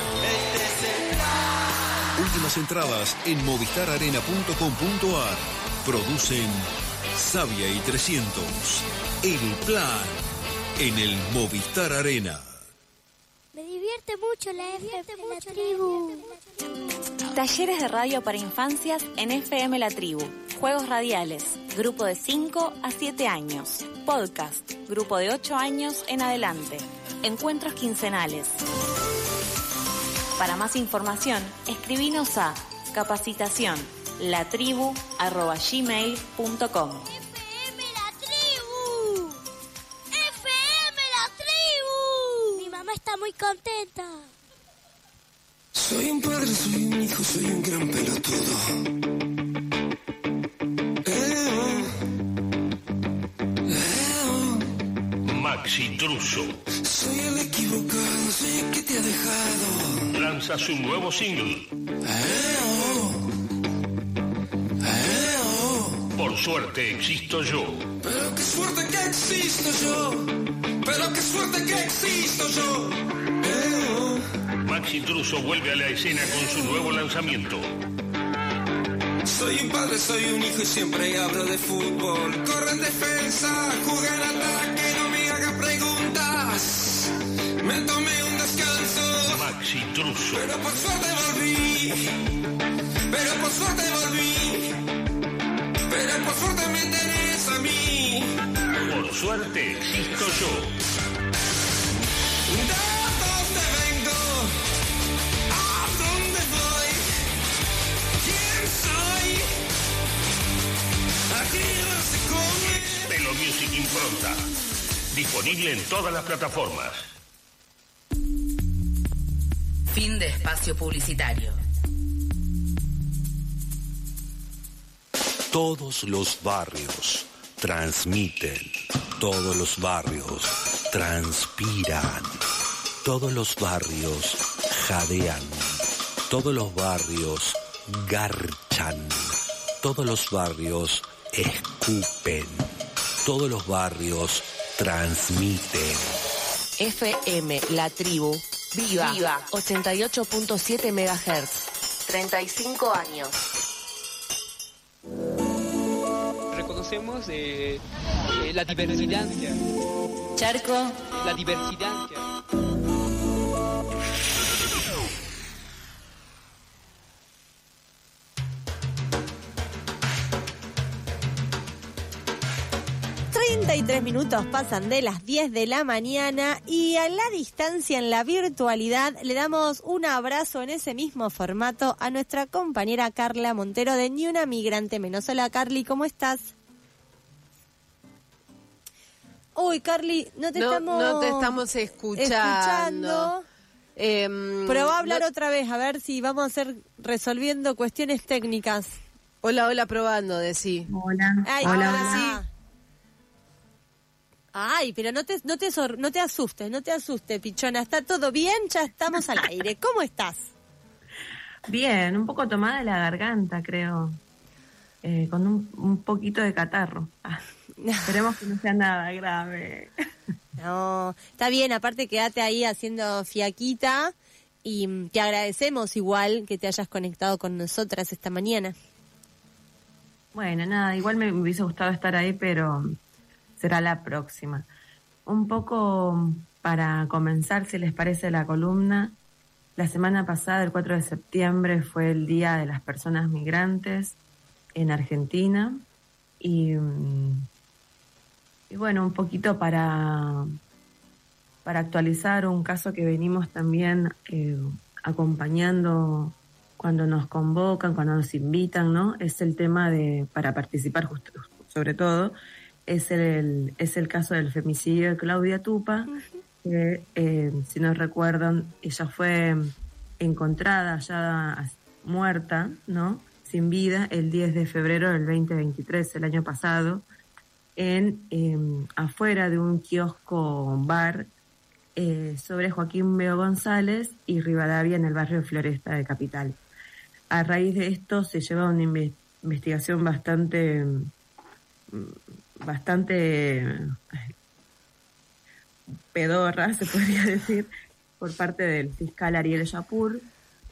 Últimas entradas en movistararena.com.ar. Producen Sabia y 300. El Plan, en el Movistar Arena. Me divierte mucho la FM La Tribu. Talleres de radio para infancias en FM La Tribu. Juegos radiales. Grupo de 5 a 7 años. Podcast. Grupo de 8 años en adelante. Encuentros quincenales. Para más información, escribinos a capacitación@gmail.com. FM La Tribu. FM La Tribu. Mi mamá está muy contenta. Soy un padre, soy un hijo, soy un gran pelotudo. Maxi Truso. Soy el equivocado, soy el que te ha dejado. Lanza su nuevo single. Por suerte existo yo. Pero qué suerte que existo yo. Pero qué suerte que existo yo. Maxi Truso vuelve a la escena con su nuevo lanzamiento. Soy un padre, soy un hijo y siempre hablo de fútbol. Corre en defensa, juega en ataque, no me haga preguntas. Me tomé un descanso. Maxi Truso. Pero por suerte volví. Pero por suerte volví. Pero por suerte me interesa a mí. Por suerte existo yo. ¿De dónde vengo? ¿A dónde voy? ¿Quién soy? Aquí no se come. Pelo Music Impronta. Disponible en todas las plataformas. Fin de espacio publicitario. Todos los barrios transmiten, todos los barrios transpiran, todos los barrios jadean, todos los barrios garchan, todos los barrios escupen, todos los barrios transmiten. FM La Tribu, Viva. 88.7 MHz. 35 años. Reconocemos la diversidad. Charco. La diversidad. Y 3 minutos pasan de las 10 de la mañana y a la distancia, en la virtualidad, le damos un abrazo en ese mismo formato a nuestra compañera Carla Montero de Ni Una Migrante Menos. Hola Carly, ¿cómo estás? Uy, Carly, no te estamos escuchando. Pero va a hablar otra vez, a ver si vamos a hacer resolviendo cuestiones técnicas. Hola, probando, decí. Hola. Ay, hola. Sí. Ay, pero no te asustes, pichona. ¿Está todo bien? Ya estamos al aire. ¿Cómo estás? Bien, un poco tomada de la garganta, creo. Con un poquito de catarro. Esperemos que no sea nada grave. No, está bien. Aparte, quédate ahí haciendo fiaquita. Y te agradecemos igual que te hayas conectado con nosotras esta mañana. Bueno, nada, igual me hubiese gustado estar ahí, pero será la próxima. Un poco para comenzar, si les parece, la columna. La semana pasada, el 4 de septiembre, fue el Día de las Personas Migrantes en Argentina. Y bueno, un poquito para actualizar un caso que venimos también acompañando cuando nos convocan, cuando nos invitan, ¿no? Es el tema para participar sobre todo, es el caso del femicidio de Claudia Tupa, que si no recuerdan, ella fue encontrada ya muerta, ¿no? Sin vida, el 10 de febrero del 2023, el año pasado, afuera de un kiosco bar sobre Joaquín Beo González y Rivadavia, en el barrio Floresta de Capital. A raíz de esto se lleva una investigación bastante pedorra, se podría decir, por parte del fiscal Ariel Yapur,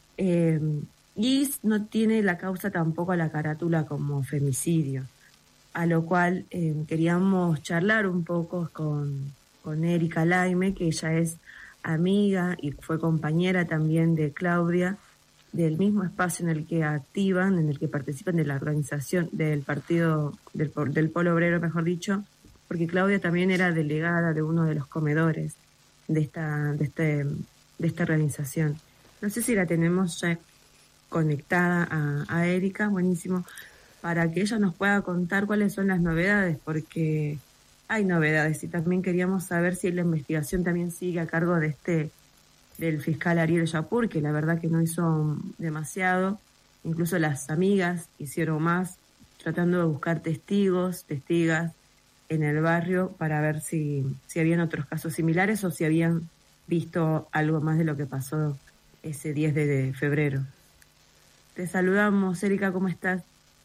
y no tiene la causa tampoco a la carátula como femicidio, a lo cual queríamos charlar un poco con Erika Laime, que ella es amiga y fue compañera también de Claudia, del mismo espacio en el que activan, en el que participan de la organización del partido, del Polo Obrero, mejor dicho, porque Claudia también era delegada de uno de los comedores de esta organización. No sé si la tenemos ya conectada a Erika, buenísimo, para que ella nos pueda contar cuáles son las novedades, porque hay novedades y también queríamos saber si la investigación también sigue a cargo de del fiscal Ariel Yapur, que la verdad que no hizo demasiado. Incluso las amigas hicieron más, tratando de buscar testigas en el barrio para ver si habían otros casos similares o si habían visto algo más de lo que pasó ese 10 de febrero. Te saludamos, Erika, ¿cómo estás?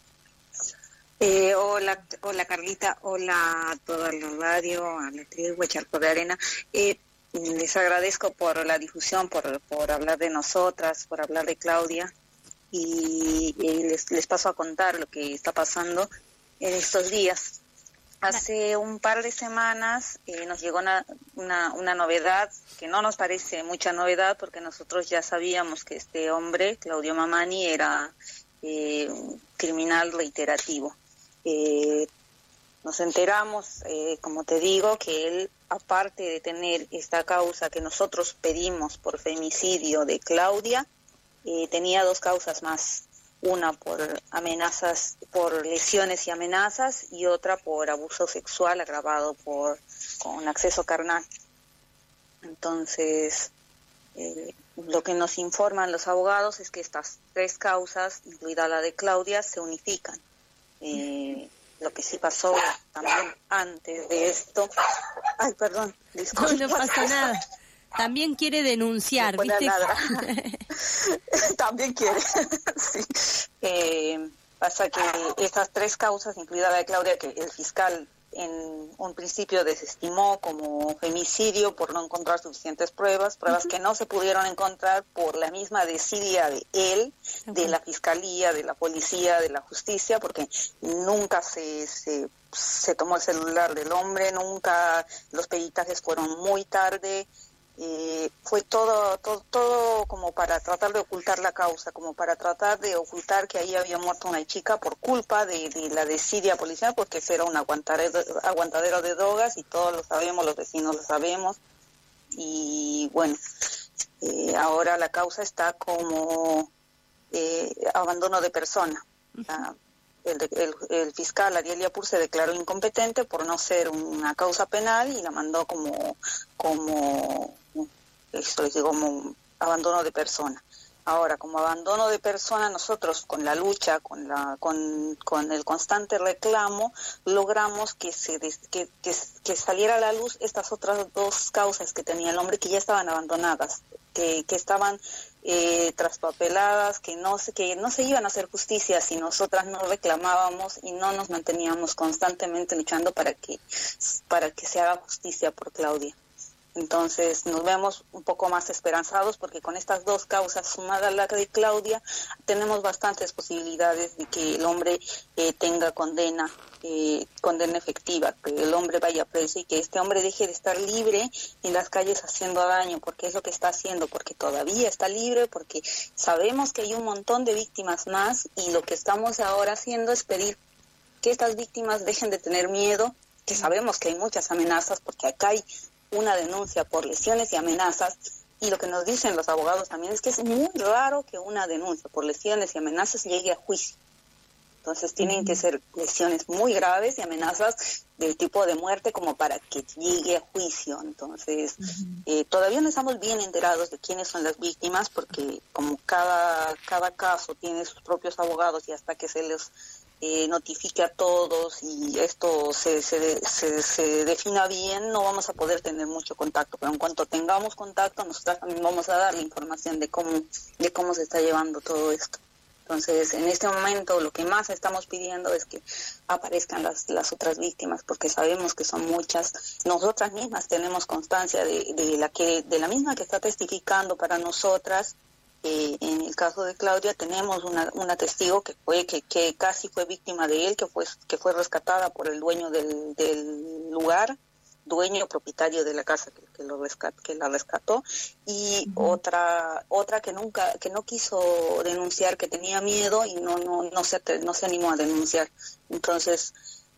Hola Carlita, hola a toda la radio, a la tribu Charco de Arena. Les agradezco por la difusión, por hablar de nosotras, por hablar de Claudia, y les paso a contar lo que está pasando en estos días. Hace un par de semanas nos llegó una novedad, que no nos parece mucha novedad, porque nosotros ya sabíamos que este hombre, Claudio Mamani, era criminal reiterativo. Nos enteramos, como te digo, que él, aparte de tener esta causa que nosotros pedimos por femicidio de Claudia, tenía 2 causas más. Una por amenazas, por lesiones y amenazas, y otra por abuso sexual agravado con acceso carnal. Entonces, lo que nos informan los abogados es que estas 3 causas, incluida la de Claudia, se unifican. Lo que sí pasó también antes de esto... Ay, perdón, disculpa. No pasa nada. También quiere denunciar, ¿viste? También quiere, sí. Pasa que estas 3 causas, incluida la de Claudia, que el fiscal en un principio desestimó como femicidio por no encontrar suficientes pruebas que no se pudieron encontrar por la misma desidia de él, de la fiscalía, de la policía, de la justicia, porque nunca se tomó el celular del hombre, nunca, los peritajes fueron muy tarde. Fue todo como para tratar de ocultar la causa, como para tratar de ocultar que ahí había muerto una chica por culpa de la desidia policial, porque ese era un aguantadero de drogas, y todos lo sabemos, los vecinos lo sabemos. Y bueno, ahora la causa está como abandono de persona. El fiscal Ariel Yapur se declaró incompetente por no ser una causa penal y la mandó como abandono de persona. Ahora, como abandono de persona, nosotros con la lucha, con el constante reclamo, logramos que saliera a la luz estas otras 2 causas que tenía el hombre, que ya estaban abandonadas, que estaban traspapeladas, que no se iban a hacer justicia si nosotras no reclamábamos y no nos manteníamos constantemente luchando para que se haga justicia por Claudia. Entonces nos vemos un poco más esperanzados, porque con estas 2 causas sumadas a la de Claudia tenemos bastantes posibilidades de que el hombre tenga condena efectiva, que el hombre vaya preso y que este hombre deje de estar libre en las calles haciendo daño, porque es lo que está haciendo, porque todavía está libre, porque sabemos que hay un montón de víctimas más, y lo que estamos ahora haciendo es pedir que estas víctimas dejen de tener miedo, que sabemos que hay muchas amenazas, porque acá hay una denuncia por lesiones y amenazas, y lo que nos dicen los abogados también es que es muy raro que una denuncia por lesiones y amenazas llegue a juicio. Entonces tienen que ser lesiones muy graves y amenazas del tipo de muerte como para que llegue a juicio. Entonces todavía no estamos bien enterados de quiénes son las víctimas, porque como cada caso tiene sus propios abogados, y hasta que se les notifique a todos y esto se defina bien, no vamos a poder tener mucho contacto, pero en cuanto tengamos contacto, nosotros también vamos a dar la información de cómo se está llevando todo esto. Entonces, en este momento lo que más estamos pidiendo es que aparezcan las otras víctimas, porque sabemos que son muchas. Nosotras mismas tenemos constancia de la misma que está testificando para nosotras. En el caso de Claudia tenemos una testigo que casi fue víctima de él, que fue rescatada por el dueño del lugar, dueño propietario de la casa que la rescató, y otra que no quiso denunciar, que tenía miedo y no se animó a denunciar. Entonces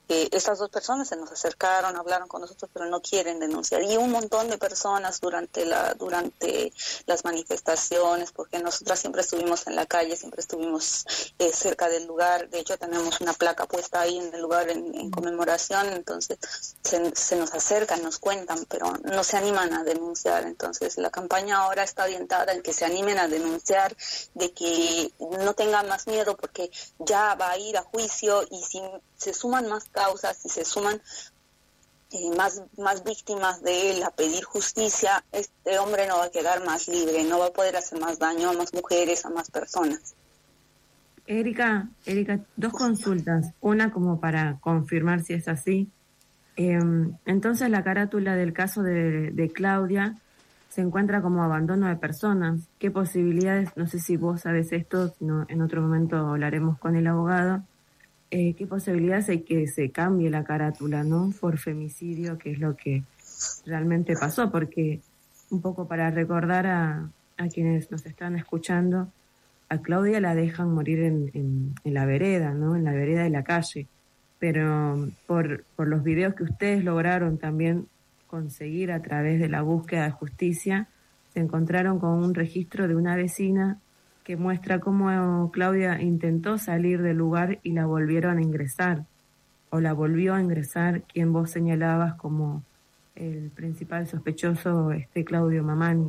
Estas dos personas se nos acercaron, hablaron con nosotros, pero no quieren denunciar. Y un montón de personas durante las manifestaciones, porque nosotras siempre estuvimos en la calle, siempre estuvimos cerca del lugar. De hecho, tenemos una placa puesta ahí en el lugar en conmemoración. Entonces, se nos acercan, nos cuentan, pero no se animan a denunciar. Entonces, la campaña ahora está orientada en que se animen a denunciar, de que no tengan más miedo, porque ya va a ir a juicio, y si se suman más causas, si se suman más víctimas de él a pedir justicia, este hombre no va a quedar más libre, no va a poder hacer más daño a más mujeres, a más personas. Erika, dos consultas. Una como para confirmar si es así. Entonces la carátula del caso de Claudia se encuentra como abandono de personas. ¿Qué posibilidades? No sé si vos sabés esto, sino en otro momento hablaremos con el abogado. ¿Qué posibilidades hay que se cambie la carátula, ¿no? Por femicidio, que es lo que realmente pasó, porque un poco para recordar a quienes nos están escuchando, a Claudia la dejan morir en la vereda, ¿no? En la vereda de la calle, pero por los videos que ustedes lograron también conseguir a través de la búsqueda de justicia, se encontraron con un registro de una vecina que muestra cómo Claudia intentó salir del lugar y la volvieron a ingresar, o la volvió a ingresar, quien vos señalabas como el principal sospechoso, Claudio Mamani.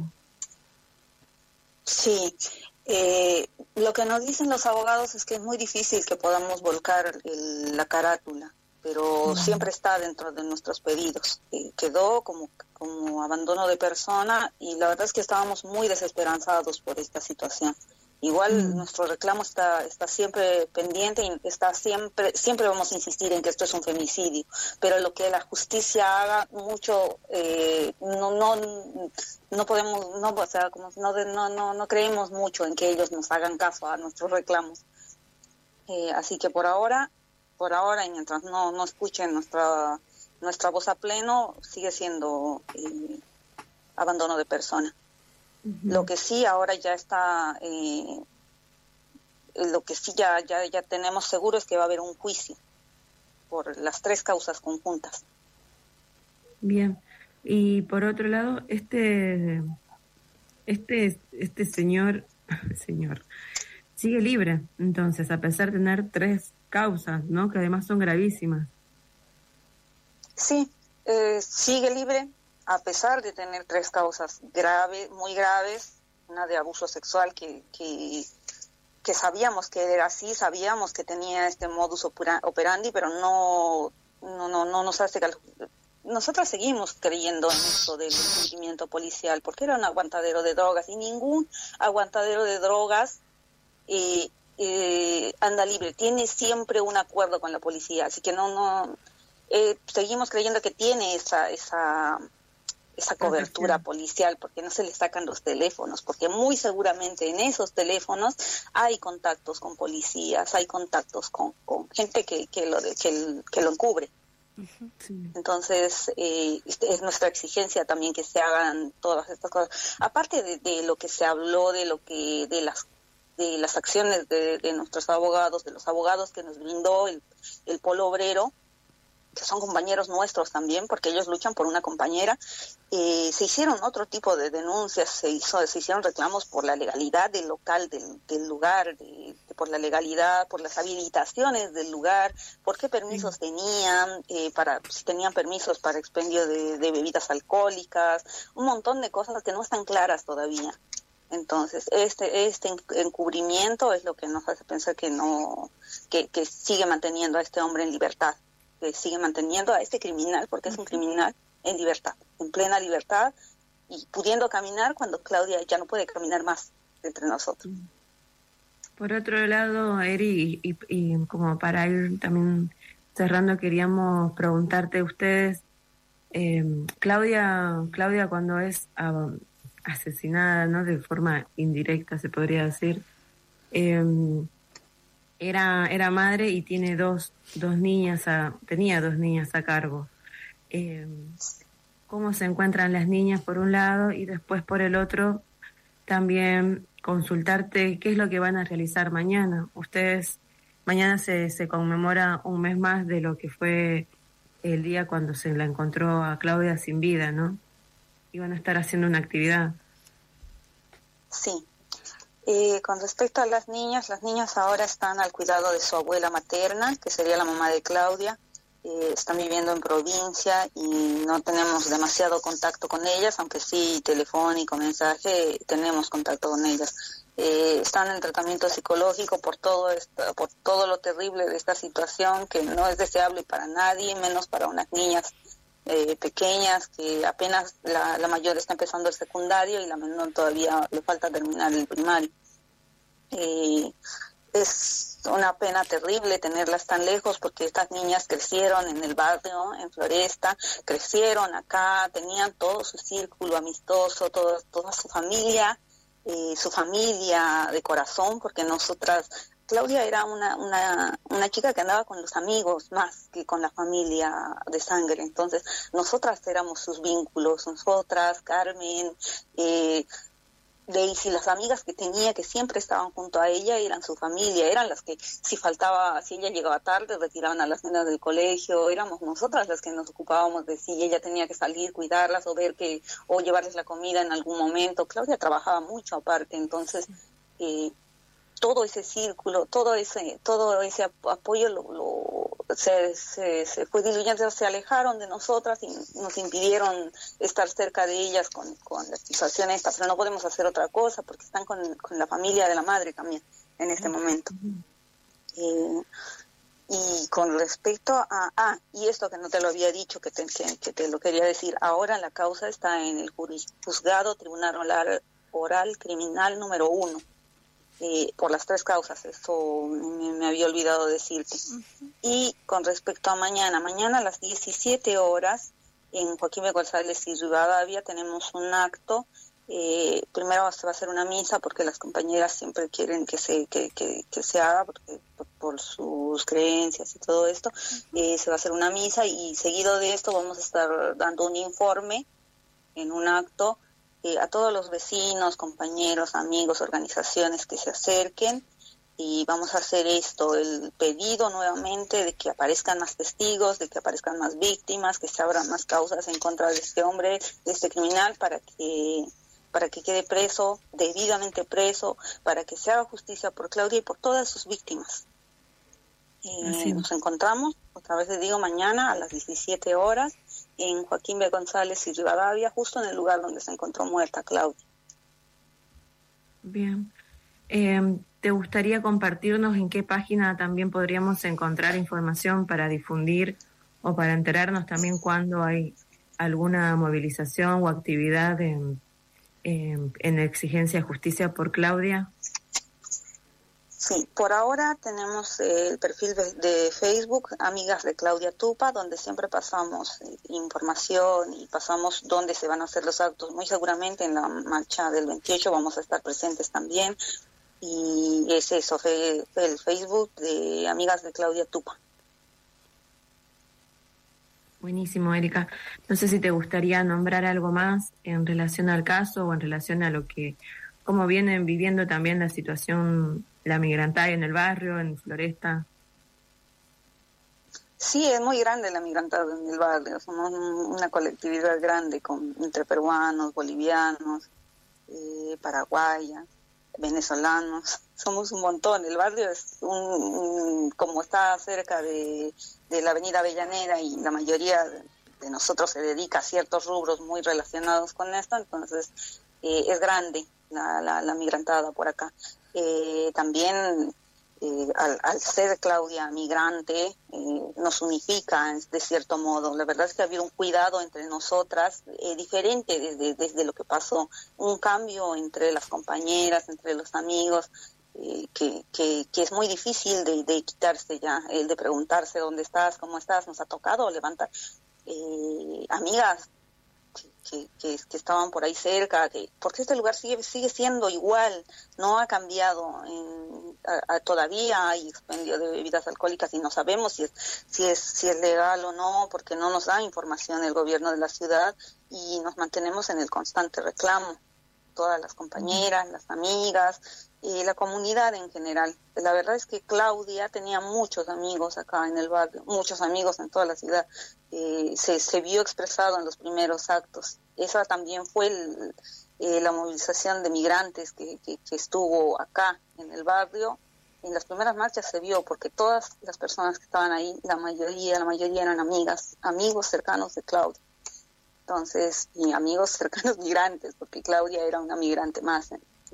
Sí, lo que nos dicen los abogados es que es muy difícil que podamos volcar la carátula, pero siempre está dentro de nuestros pedidos. Quedó como abandono de persona, y la verdad es que estábamos muy desesperanzados por esta situación. Igual nuestro reclamo está siempre pendiente, y siempre vamos a insistir en que esto es un femicidio, pero lo que la justicia haga mucho, no podemos, o sea, como no creemos mucho en que ellos nos hagan caso a nuestros reclamos. Así que por ahora, y mientras no escuchen nuestra voz a pleno, sigue siendo abandono de persona. Lo que sí ahora ya está, lo que sí ya tenemos seguro es que va a haber un juicio por las 3 causas conjuntas. Bien, y por otro lado, este señor sigue libre, entonces, a pesar de tener 3 causas, ¿no? Que además son gravísimas. Sí, sigue libre, a pesar de tener 3 causas muy graves, una de abuso sexual que sabíamos que era así, sabíamos que tenía este modus operandi, pero no nos hace nosotras seguimos creyendo en esto del encubrimiento policial, porque era un aguantadero de drogas, y ningún aguantadero de drogas anda libre, tiene siempre un acuerdo con la policía, así que seguimos creyendo que tiene esa cobertura policial, porque no se le sacan los teléfonos, porque muy seguramente en esos teléfonos hay contactos con policías, hay contactos con gente que lo encubre. Entonces, es nuestra exigencia también que se hagan todas estas cosas. Aparte de lo que se habló, de las acciones de nuestros abogados, de los abogados que nos brindó el polo obrero, que son compañeros nuestros también, porque ellos luchan por una compañera, se hicieron otro tipo de denuncias, se hicieron reclamos por la legalidad del local, del lugar, por la legalidad, por las habilitaciones del lugar, por qué permisos tenían, si tenían permisos para expendio de bebidas alcohólicas, un montón de cosas que no están claras todavía. Entonces, este encubrimiento es lo que nos hace pensar que sigue manteniendo a este hombre en libertad, que sigue manteniendo a este criminal, porque es un criminal, en libertad, en plena libertad, y pudiendo caminar cuando Claudia ya no puede caminar más entre nosotros. Por otro lado, Eri, y como para ir también cerrando, queríamos preguntarte a ustedes, Claudia cuando es asesinada, ¿no? De forma indirecta, se podría decir, era madre y tiene tenía dos niñas a cargo. ¿Cómo se encuentran las niñas por un lado, y después por el otro también consultarte qué es lo que van a realizar mañana? Ustedes mañana se conmemora un mes más de lo que fue el día cuando se la encontró a Claudia sin vida, ¿no? Iban a estar haciendo una actividad. Sí. Con respecto a las niñas ahora están al cuidado de su abuela materna, que sería la mamá de Claudia. Están viviendo en provincia y no tenemos demasiado contacto con ellas, aunque sí telefónico, mensaje, tenemos contacto con ellas. Están en tratamiento psicológico por todo lo terrible de esta situación, que no es deseable para nadie, menos para unas niñas pequeñas, que apenas la mayor está empezando el secundario y la menor todavía le falta terminar el primario. Es una pena terrible tenerlas tan lejos, porque estas niñas crecieron en el barrio, en Floresta, crecieron acá, tenían todo su círculo amistoso, toda su familia de corazón, porque nosotras, Claudia era una chica que andaba con los amigos más que con la familia de sangre. Entonces nosotras éramos sus vínculos, nosotras, Carmen, Daisy, las amigas que tenía que siempre estaban junto a ella eran su familia, eran las que si ella llegaba tarde retiraban a las nenas del colegio, éramos nosotras las que nos ocupábamos de si ella tenía que salir, cuidarlas o llevarles la comida en algún momento. Claudia trabajaba mucho aparte, entonces todo ese círculo, todo ese apoyo se fue diluyendo, se alejaron de nosotras y nos impidieron estar cerca de ellas con la situación esta, pero no podemos hacer otra cosa porque están con la familia de la madre también en este momento. Y con respecto a y esto que no te lo había dicho, que te lo quería decir, ahora la causa está en el juzgado Tribunal Oral Criminal número 1. Por las 3 causas, eso me había olvidado decirte. Y con respecto a mañana a las 17 horas en Joaquín B. González y Rivadavia tenemos un acto. Primero se va a hacer una misa porque las compañeras siempre quieren que se haga porque por sus creencias y todo esto. Se va a hacer una misa y seguido de esto vamos a estar dando un informe en un acto a todos los vecinos, compañeros, amigos, organizaciones que se acerquen, y vamos a hacer el pedido nuevamente de que aparezcan más testigos, de que aparezcan más víctimas, que se abran más causas en contra de este hombre, de este criminal, para que quede preso, debidamente preso, para que se haga justicia por Claudia y por todas sus víctimas. Nos encontramos, otra vez les digo, mañana a las 17 horas en Joaquín B. González y Rivadavia, justo en el lugar donde se encontró muerta Claudia. Bien. ¿Te gustaría compartirnos en qué página también podríamos encontrar información para difundir o para enterarnos también cuando hay alguna movilización o actividad en exigencia de justicia por Claudia? Sí, por ahora tenemos el perfil de Facebook, Amigas de Claudia Tupa, donde siempre pasamos información y pasamos dónde se van a hacer los actos. Muy seguramente en la marcha del 28 vamos a estar presentes también. Y es eso, el Facebook de Amigas de Claudia Tupa. Buenísimo, Erika. No sé si te gustaría nombrar algo más en relación al caso o en relación a cómo vienen viviendo también la situación, la migrantada en el barrio, en Floresta. Sí, es muy grande la migrantada en el barrio. Somos una colectividad grande entre peruanos, bolivianos, paraguayas, venezolanos. Somos un montón. El barrio es como está cerca de la avenida Avellaneda y la mayoría de nosotros se dedica a ciertos rubros muy relacionados con esto, entonces es grande la migrantada por acá. También al ser Claudia migrante nos unifica de cierto modo. La verdad es que ha habido un cuidado entre nosotras diferente desde lo que pasó, un cambio entre las compañeras, entre los amigos, que es muy difícil de quitarse ya, el de preguntarse dónde estás, cómo estás. Nos ha tocado levantar amigas que estaban por ahí cerca, porque este lugar sigue siendo igual, no ha cambiado. Todavía hay expendio de bebidas alcohólicas y no sabemos si es legal o no, porque no nos da información el gobierno de la ciudad y nos mantenemos en el constante reclamo. todas las compañeras, las amigas, la comunidad en general. La verdad es que Claudia tenía muchos amigos acá en el barrio, muchos amigos en toda la ciudad. Se vio expresado en los primeros actos. Esa también fue la movilización de migrantes que estuvo acá en el barrio. En las primeras marchas se vio, porque todas las personas que estaban ahí, la mayoría eran amigos cercanos de Claudia. Entonces, y amigos cercanos migrantes, porque Claudia era una migrante más.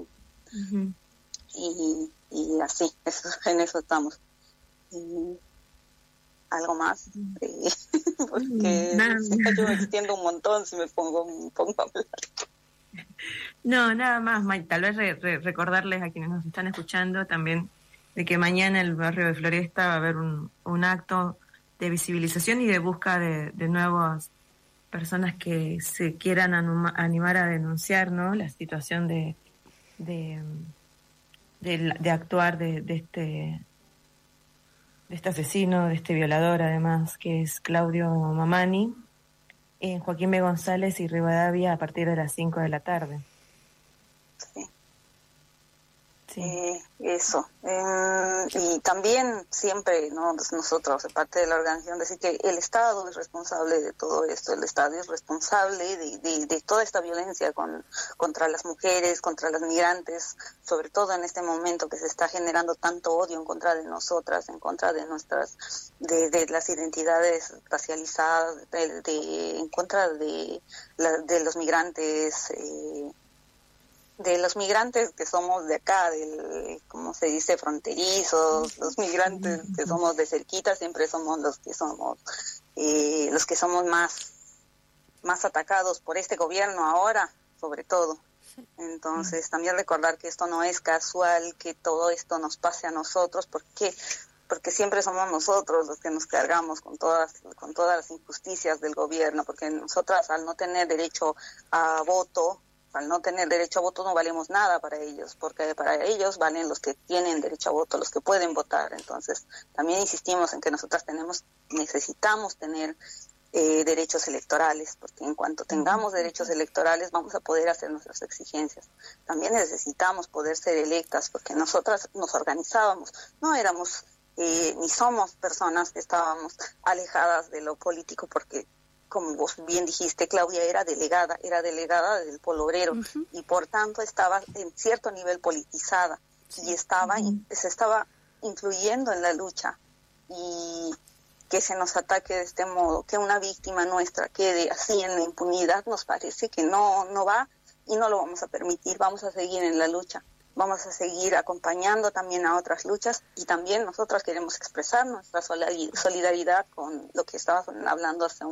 Y así, en eso estamos. ¿Algo más? Porque yo me extiendo un montón si me pongo a hablar. No, nada más, May. Tal vez recordarles a quienes nos están escuchando también de que mañana en el barrio de Floresta va a haber un acto de visibilización y de busca de nuevas personas que se quieran animar a denunciar, ¿no?, la situación de actuar de este asesino, de este violador, además, que es Claudio Mamani, en Joaquín B. González y Rivadavia a partir de las 5 de la tarde. Eso. Y también siempre, ¿no?, nosotros, parte de la organización, decir que el Estado es responsable de todo esto, el Estado es responsable de toda esta violencia contra las mujeres, contra las migrantes, sobre todo en este momento que se está generando tanto odio en contra de nosotras, en contra de de las identidades racializadas, en contra de los migrantes, de los migrantes que somos de acá, como se dice, fronterizos, los migrantes que somos de cerquita, siempre somos los que somos más atacados por este gobierno ahora, sobre todo. Entonces, también recordar que esto no es casual, que todo esto nos pase a nosotros, porque siempre somos nosotros los que nos cargamos con todas las injusticias del gobierno, porque nosotras, al no tener derecho a voto, no valemos nada para ellos, porque para ellos valen los que tienen derecho a voto, los que pueden votar. Entonces, también insistimos en que nosotras necesitamos tener derechos electorales, porque en cuanto tengamos derechos electorales vamos a poder hacer nuestras exigencias. También necesitamos poder ser electas, porque nosotras nos organizábamos, no éramos ni somos personas que estábamos alejadas de lo político, porque como vos bien dijiste, Claudia era delegada del Polo Obrero, y por tanto estaba en cierto nivel politizada, y se estaba influyendo en la lucha, y que se nos ataque de este modo, que una víctima nuestra quede así en la impunidad, nos parece que no va, y no lo vamos a permitir. Vamos a seguir en la lucha, vamos a seguir acompañando también a otras luchas, y también nosotras queremos expresar nuestra solidaridad con lo que estabas hablando hace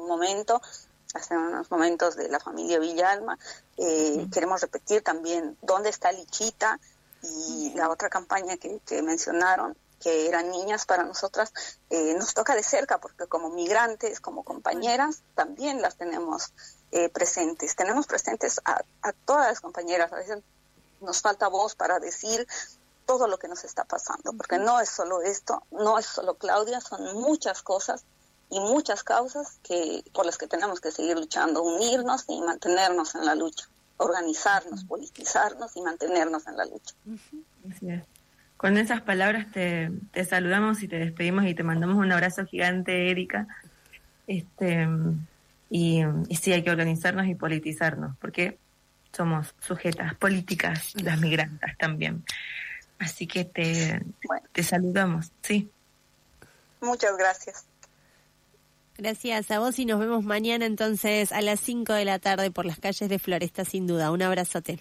unos momentos de la familia Villalma. Queremos repetir también dónde está Lichita, y la otra campaña que mencionaron, que eran niñas para nosotras, nos toca de cerca, porque como migrantes, como compañeras, también las tenemos presentes. Tenemos presentes a todas las compañeras. A veces nos falta voz para decir todo lo que nos está pasando, porque no es solo esto, no es solo Claudia, son muchas cosas y muchas causas por las que tenemos que seguir luchando, unirnos y mantenernos en la lucha, organizarnos, politizarnos y mantenernos en la lucha. Así es. Con esas palabras te saludamos y te despedimos y te mandamos un abrazo gigante, Erika. Y sí, hay que organizarnos y politizarnos, porque somos sujetas políticas, las migrantes también. Así que te saludamos, sí. Muchas gracias. Gracias a vos, y nos vemos mañana entonces a las 5 de la tarde por las calles de Floresta, sin duda. Un abrazote.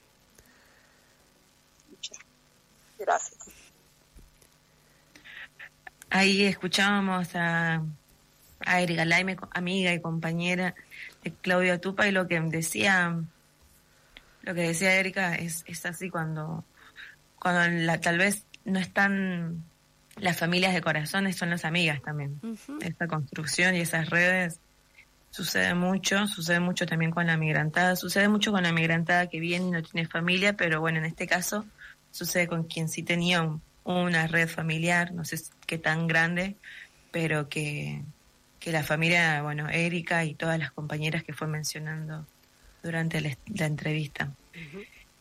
Gracias. Ahí escuchábamos a Erika Laime, amiga y compañera de Claudia Tupa, y lo que decía Erika es así, cuando tal vez no están las familias de corazones, son las amigas también. Esta construcción y esas redes sucede mucho también con la migrantada, que viene y no tiene familia, pero bueno, en este caso sucede con quien sí tenía una red familiar, no sé qué tan grande, pero que la familia, bueno, Erika y todas las compañeras que fue mencionando durante la entrevista.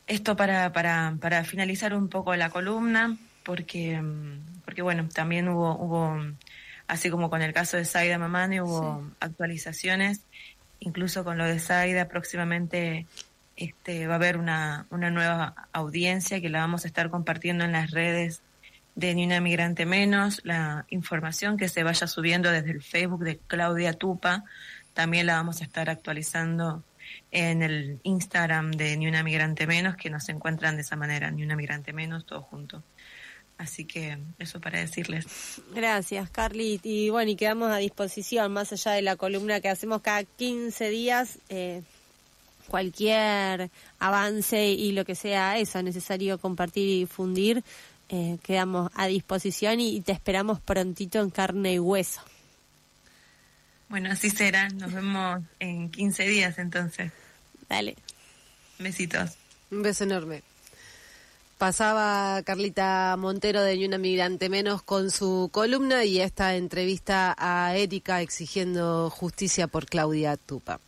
esto para finalizar un poco la columna, porque bueno, también hubo, así como con el caso de Zaida Mamani, hubo actualizaciones, incluso con lo de Zaida próximamente va a haber una nueva audiencia que la vamos a estar compartiendo en las redes de Ni Una Migrante Menos. La información que se vaya subiendo desde el Facebook de Claudia Tupa también la vamos a estar actualizando en el Instagram de Ni Una Migrante Menos, que nos encuentran de esa manera, Ni Una Migrante Menos, todo junto. Así que eso para decirles. Gracias, Carly. Y bueno, y quedamos a disposición, más allá de la columna que hacemos cada 15 días, cualquier avance y lo que sea eso necesario compartir y difundir, quedamos a disposición y te esperamos prontito en carne y hueso. Bueno, así será. Nos vemos en 15 días entonces. Dale. Besitos. Un beso enorme. Pasaba Carlita Montero de Ni Una Migrante Menos con su columna y esta entrevista a Erika exigiendo justicia por Claudia Tupa.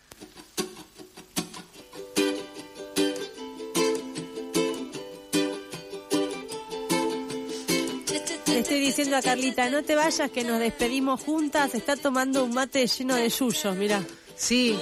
Le estoy diciendo a Carlita, no te vayas que nos despedimos juntas, está tomando un mate lleno de yuyos, mirá. Sí.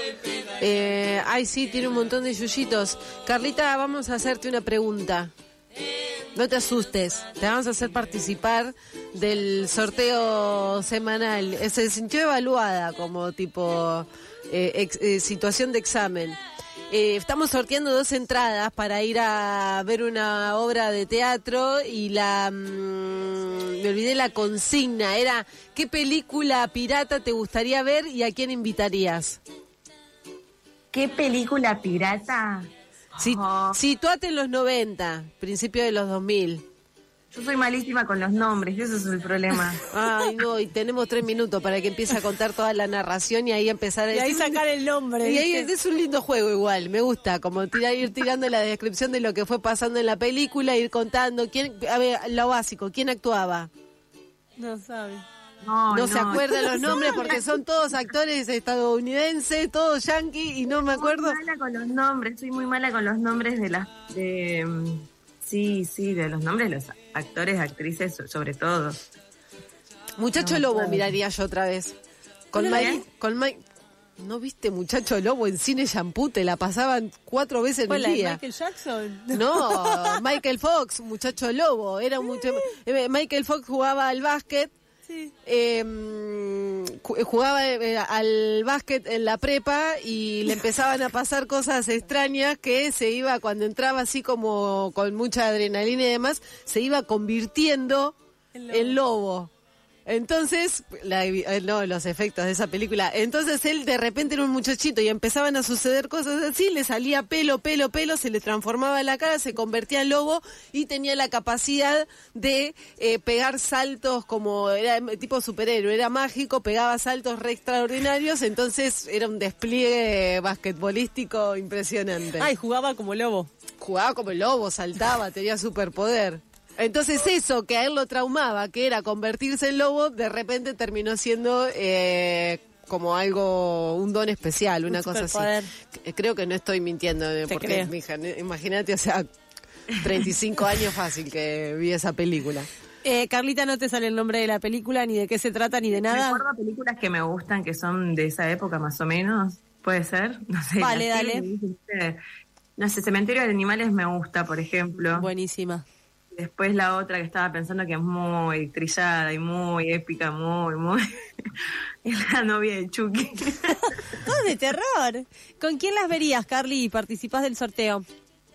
Sí, tiene un montón de yuyitos. Carlita, vamos a hacerte una pregunta. No te asustes, te vamos a hacer participar del sorteo semanal. Se sintió evaluada como tipo situación de examen. Estamos sorteando 2 entradas para ir a ver una obra de teatro y me olvidé la consigna. Era, ¿qué película pirata te gustaría ver y a quién invitarías? ¿Qué película pirata? Situate en los 90, principio de los 2000. Yo soy malísima con los nombres, eso es el problema. Ay, no, y tenemos 3 minutos para que empiece a contar toda la narración y ahí empezar a... Y ahí sacar el nombre. Y ahí es un lindo juego igual, me gusta, como ir tirando la descripción de lo que fue pasando en la película, ir contando, a ver, lo básico, ¿quién actuaba? No sabe. No se acuerdan los nombres porque son todos actores estadounidenses, todos yanquis y no me acuerdo. Soy muy mala con los nombres, de los nombres de los actores, actrices, sobre todo. Muchacho Lobo miraría yo otra vez. Con Mike. ¿No viste Muchacho Lobo en Cine Shampoo? Te la pasaban 4 veces en el día. ¿Michael Jackson? No, Michael Fox, Muchacho Lobo. Era Michael Fox jugaba al básquet. Sí. Jugaba al básquet en la prepa y le empezaban a pasar cosas extrañas que se iba, cuando entraba así como con mucha adrenalina y demás, se iba convirtiendo en lobo. Entonces, los efectos de esa película. Entonces él de repente era un muchachito y empezaban a suceder cosas así, le salía pelo, se le transformaba la cara, se convertía en lobo y tenía la capacidad de pegar saltos como era tipo superhéroe, era mágico, pegaba saltos re extraordinarios, entonces era un despliegue basquetbolístico impresionante. Ay, jugaba como lobo. Jugaba como lobo, saltaba, tenía superpoder. Entonces eso que a él lo traumaba, que era convertirse en lobo, de repente terminó siendo como algo, un don especial, una cosa así. Creo que no estoy mintiendo, porque imagínate, o sea, 35 años fácil que vi esa película. Carlita, no te sale el nombre de la película, ni de qué se trata, ni de nada. Recuerdo películas que me gustan, que son de esa época más o menos, ¿puede ser? No sé. Vale, dale. No sé, Cementerio de Animales me gusta, por ejemplo. Buenísima. Después la otra que estaba pensando que es muy trillada y muy épica, muy... es La novia de Chucky. Todo de terror. ¿Con quién las verías, Carly? ¿Participás del sorteo?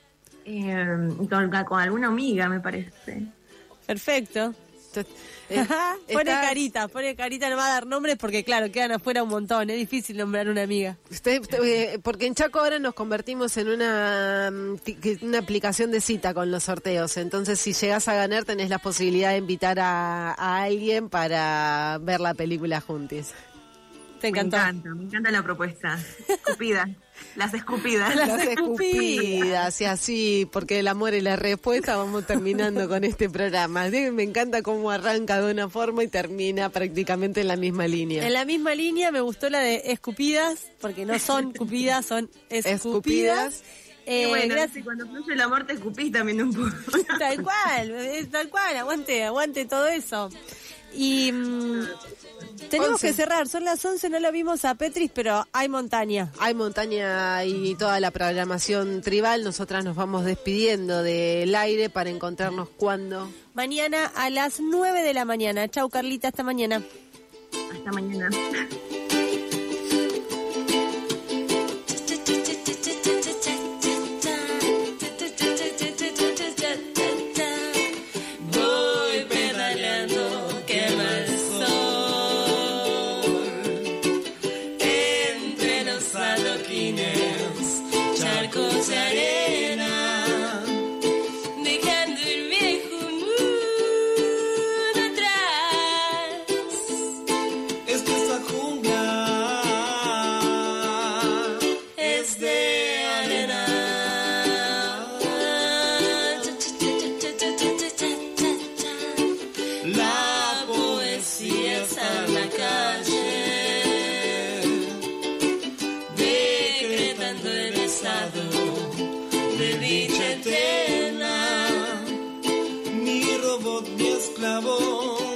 Con alguna amiga, me parece. Perfecto. Pone carita, no va a dar nombres porque claro, quedan afuera un montón, es difícil nombrar una amiga. Porque en Chaco ahora nos convertimos en una aplicación de cita con los sorteos, entonces si llegas a ganar tenés la posibilidad de invitar a alguien para ver la película juntos. Te encantó. Me encanta la propuesta. Escupida. Las escupidas. Las escupidas, y así, porque el amor es la respuesta, vamos terminando con este programa. Me encanta cómo arranca de una forma y termina prácticamente en la misma línea. En la misma línea me gustó la de escupidas, porque no son cupidas, son escupidas. bueno, gracias. Cuando fluye el amor te escupís también un poco. Tal cual, aguante todo eso. Y tenemos 11. que cerrar, son las 11, no lo vimos a Petris, pero hay montaña. Hay montaña y toda la programación tribal. Nosotras nos vamos despidiendo del aire para encontrarnos cuando. Mañana a las 9 de la mañana. Chau, Carlita, hasta mañana. Hasta mañana. Voy pedaleando, quema el sol entre los adoquines, charcos de arena, dejando el viejo mundo atrás. Es que esta jungla es de arena. La poesía está en la calle, decretando el estado de dicha eterna. Mi robot, mi esclavo.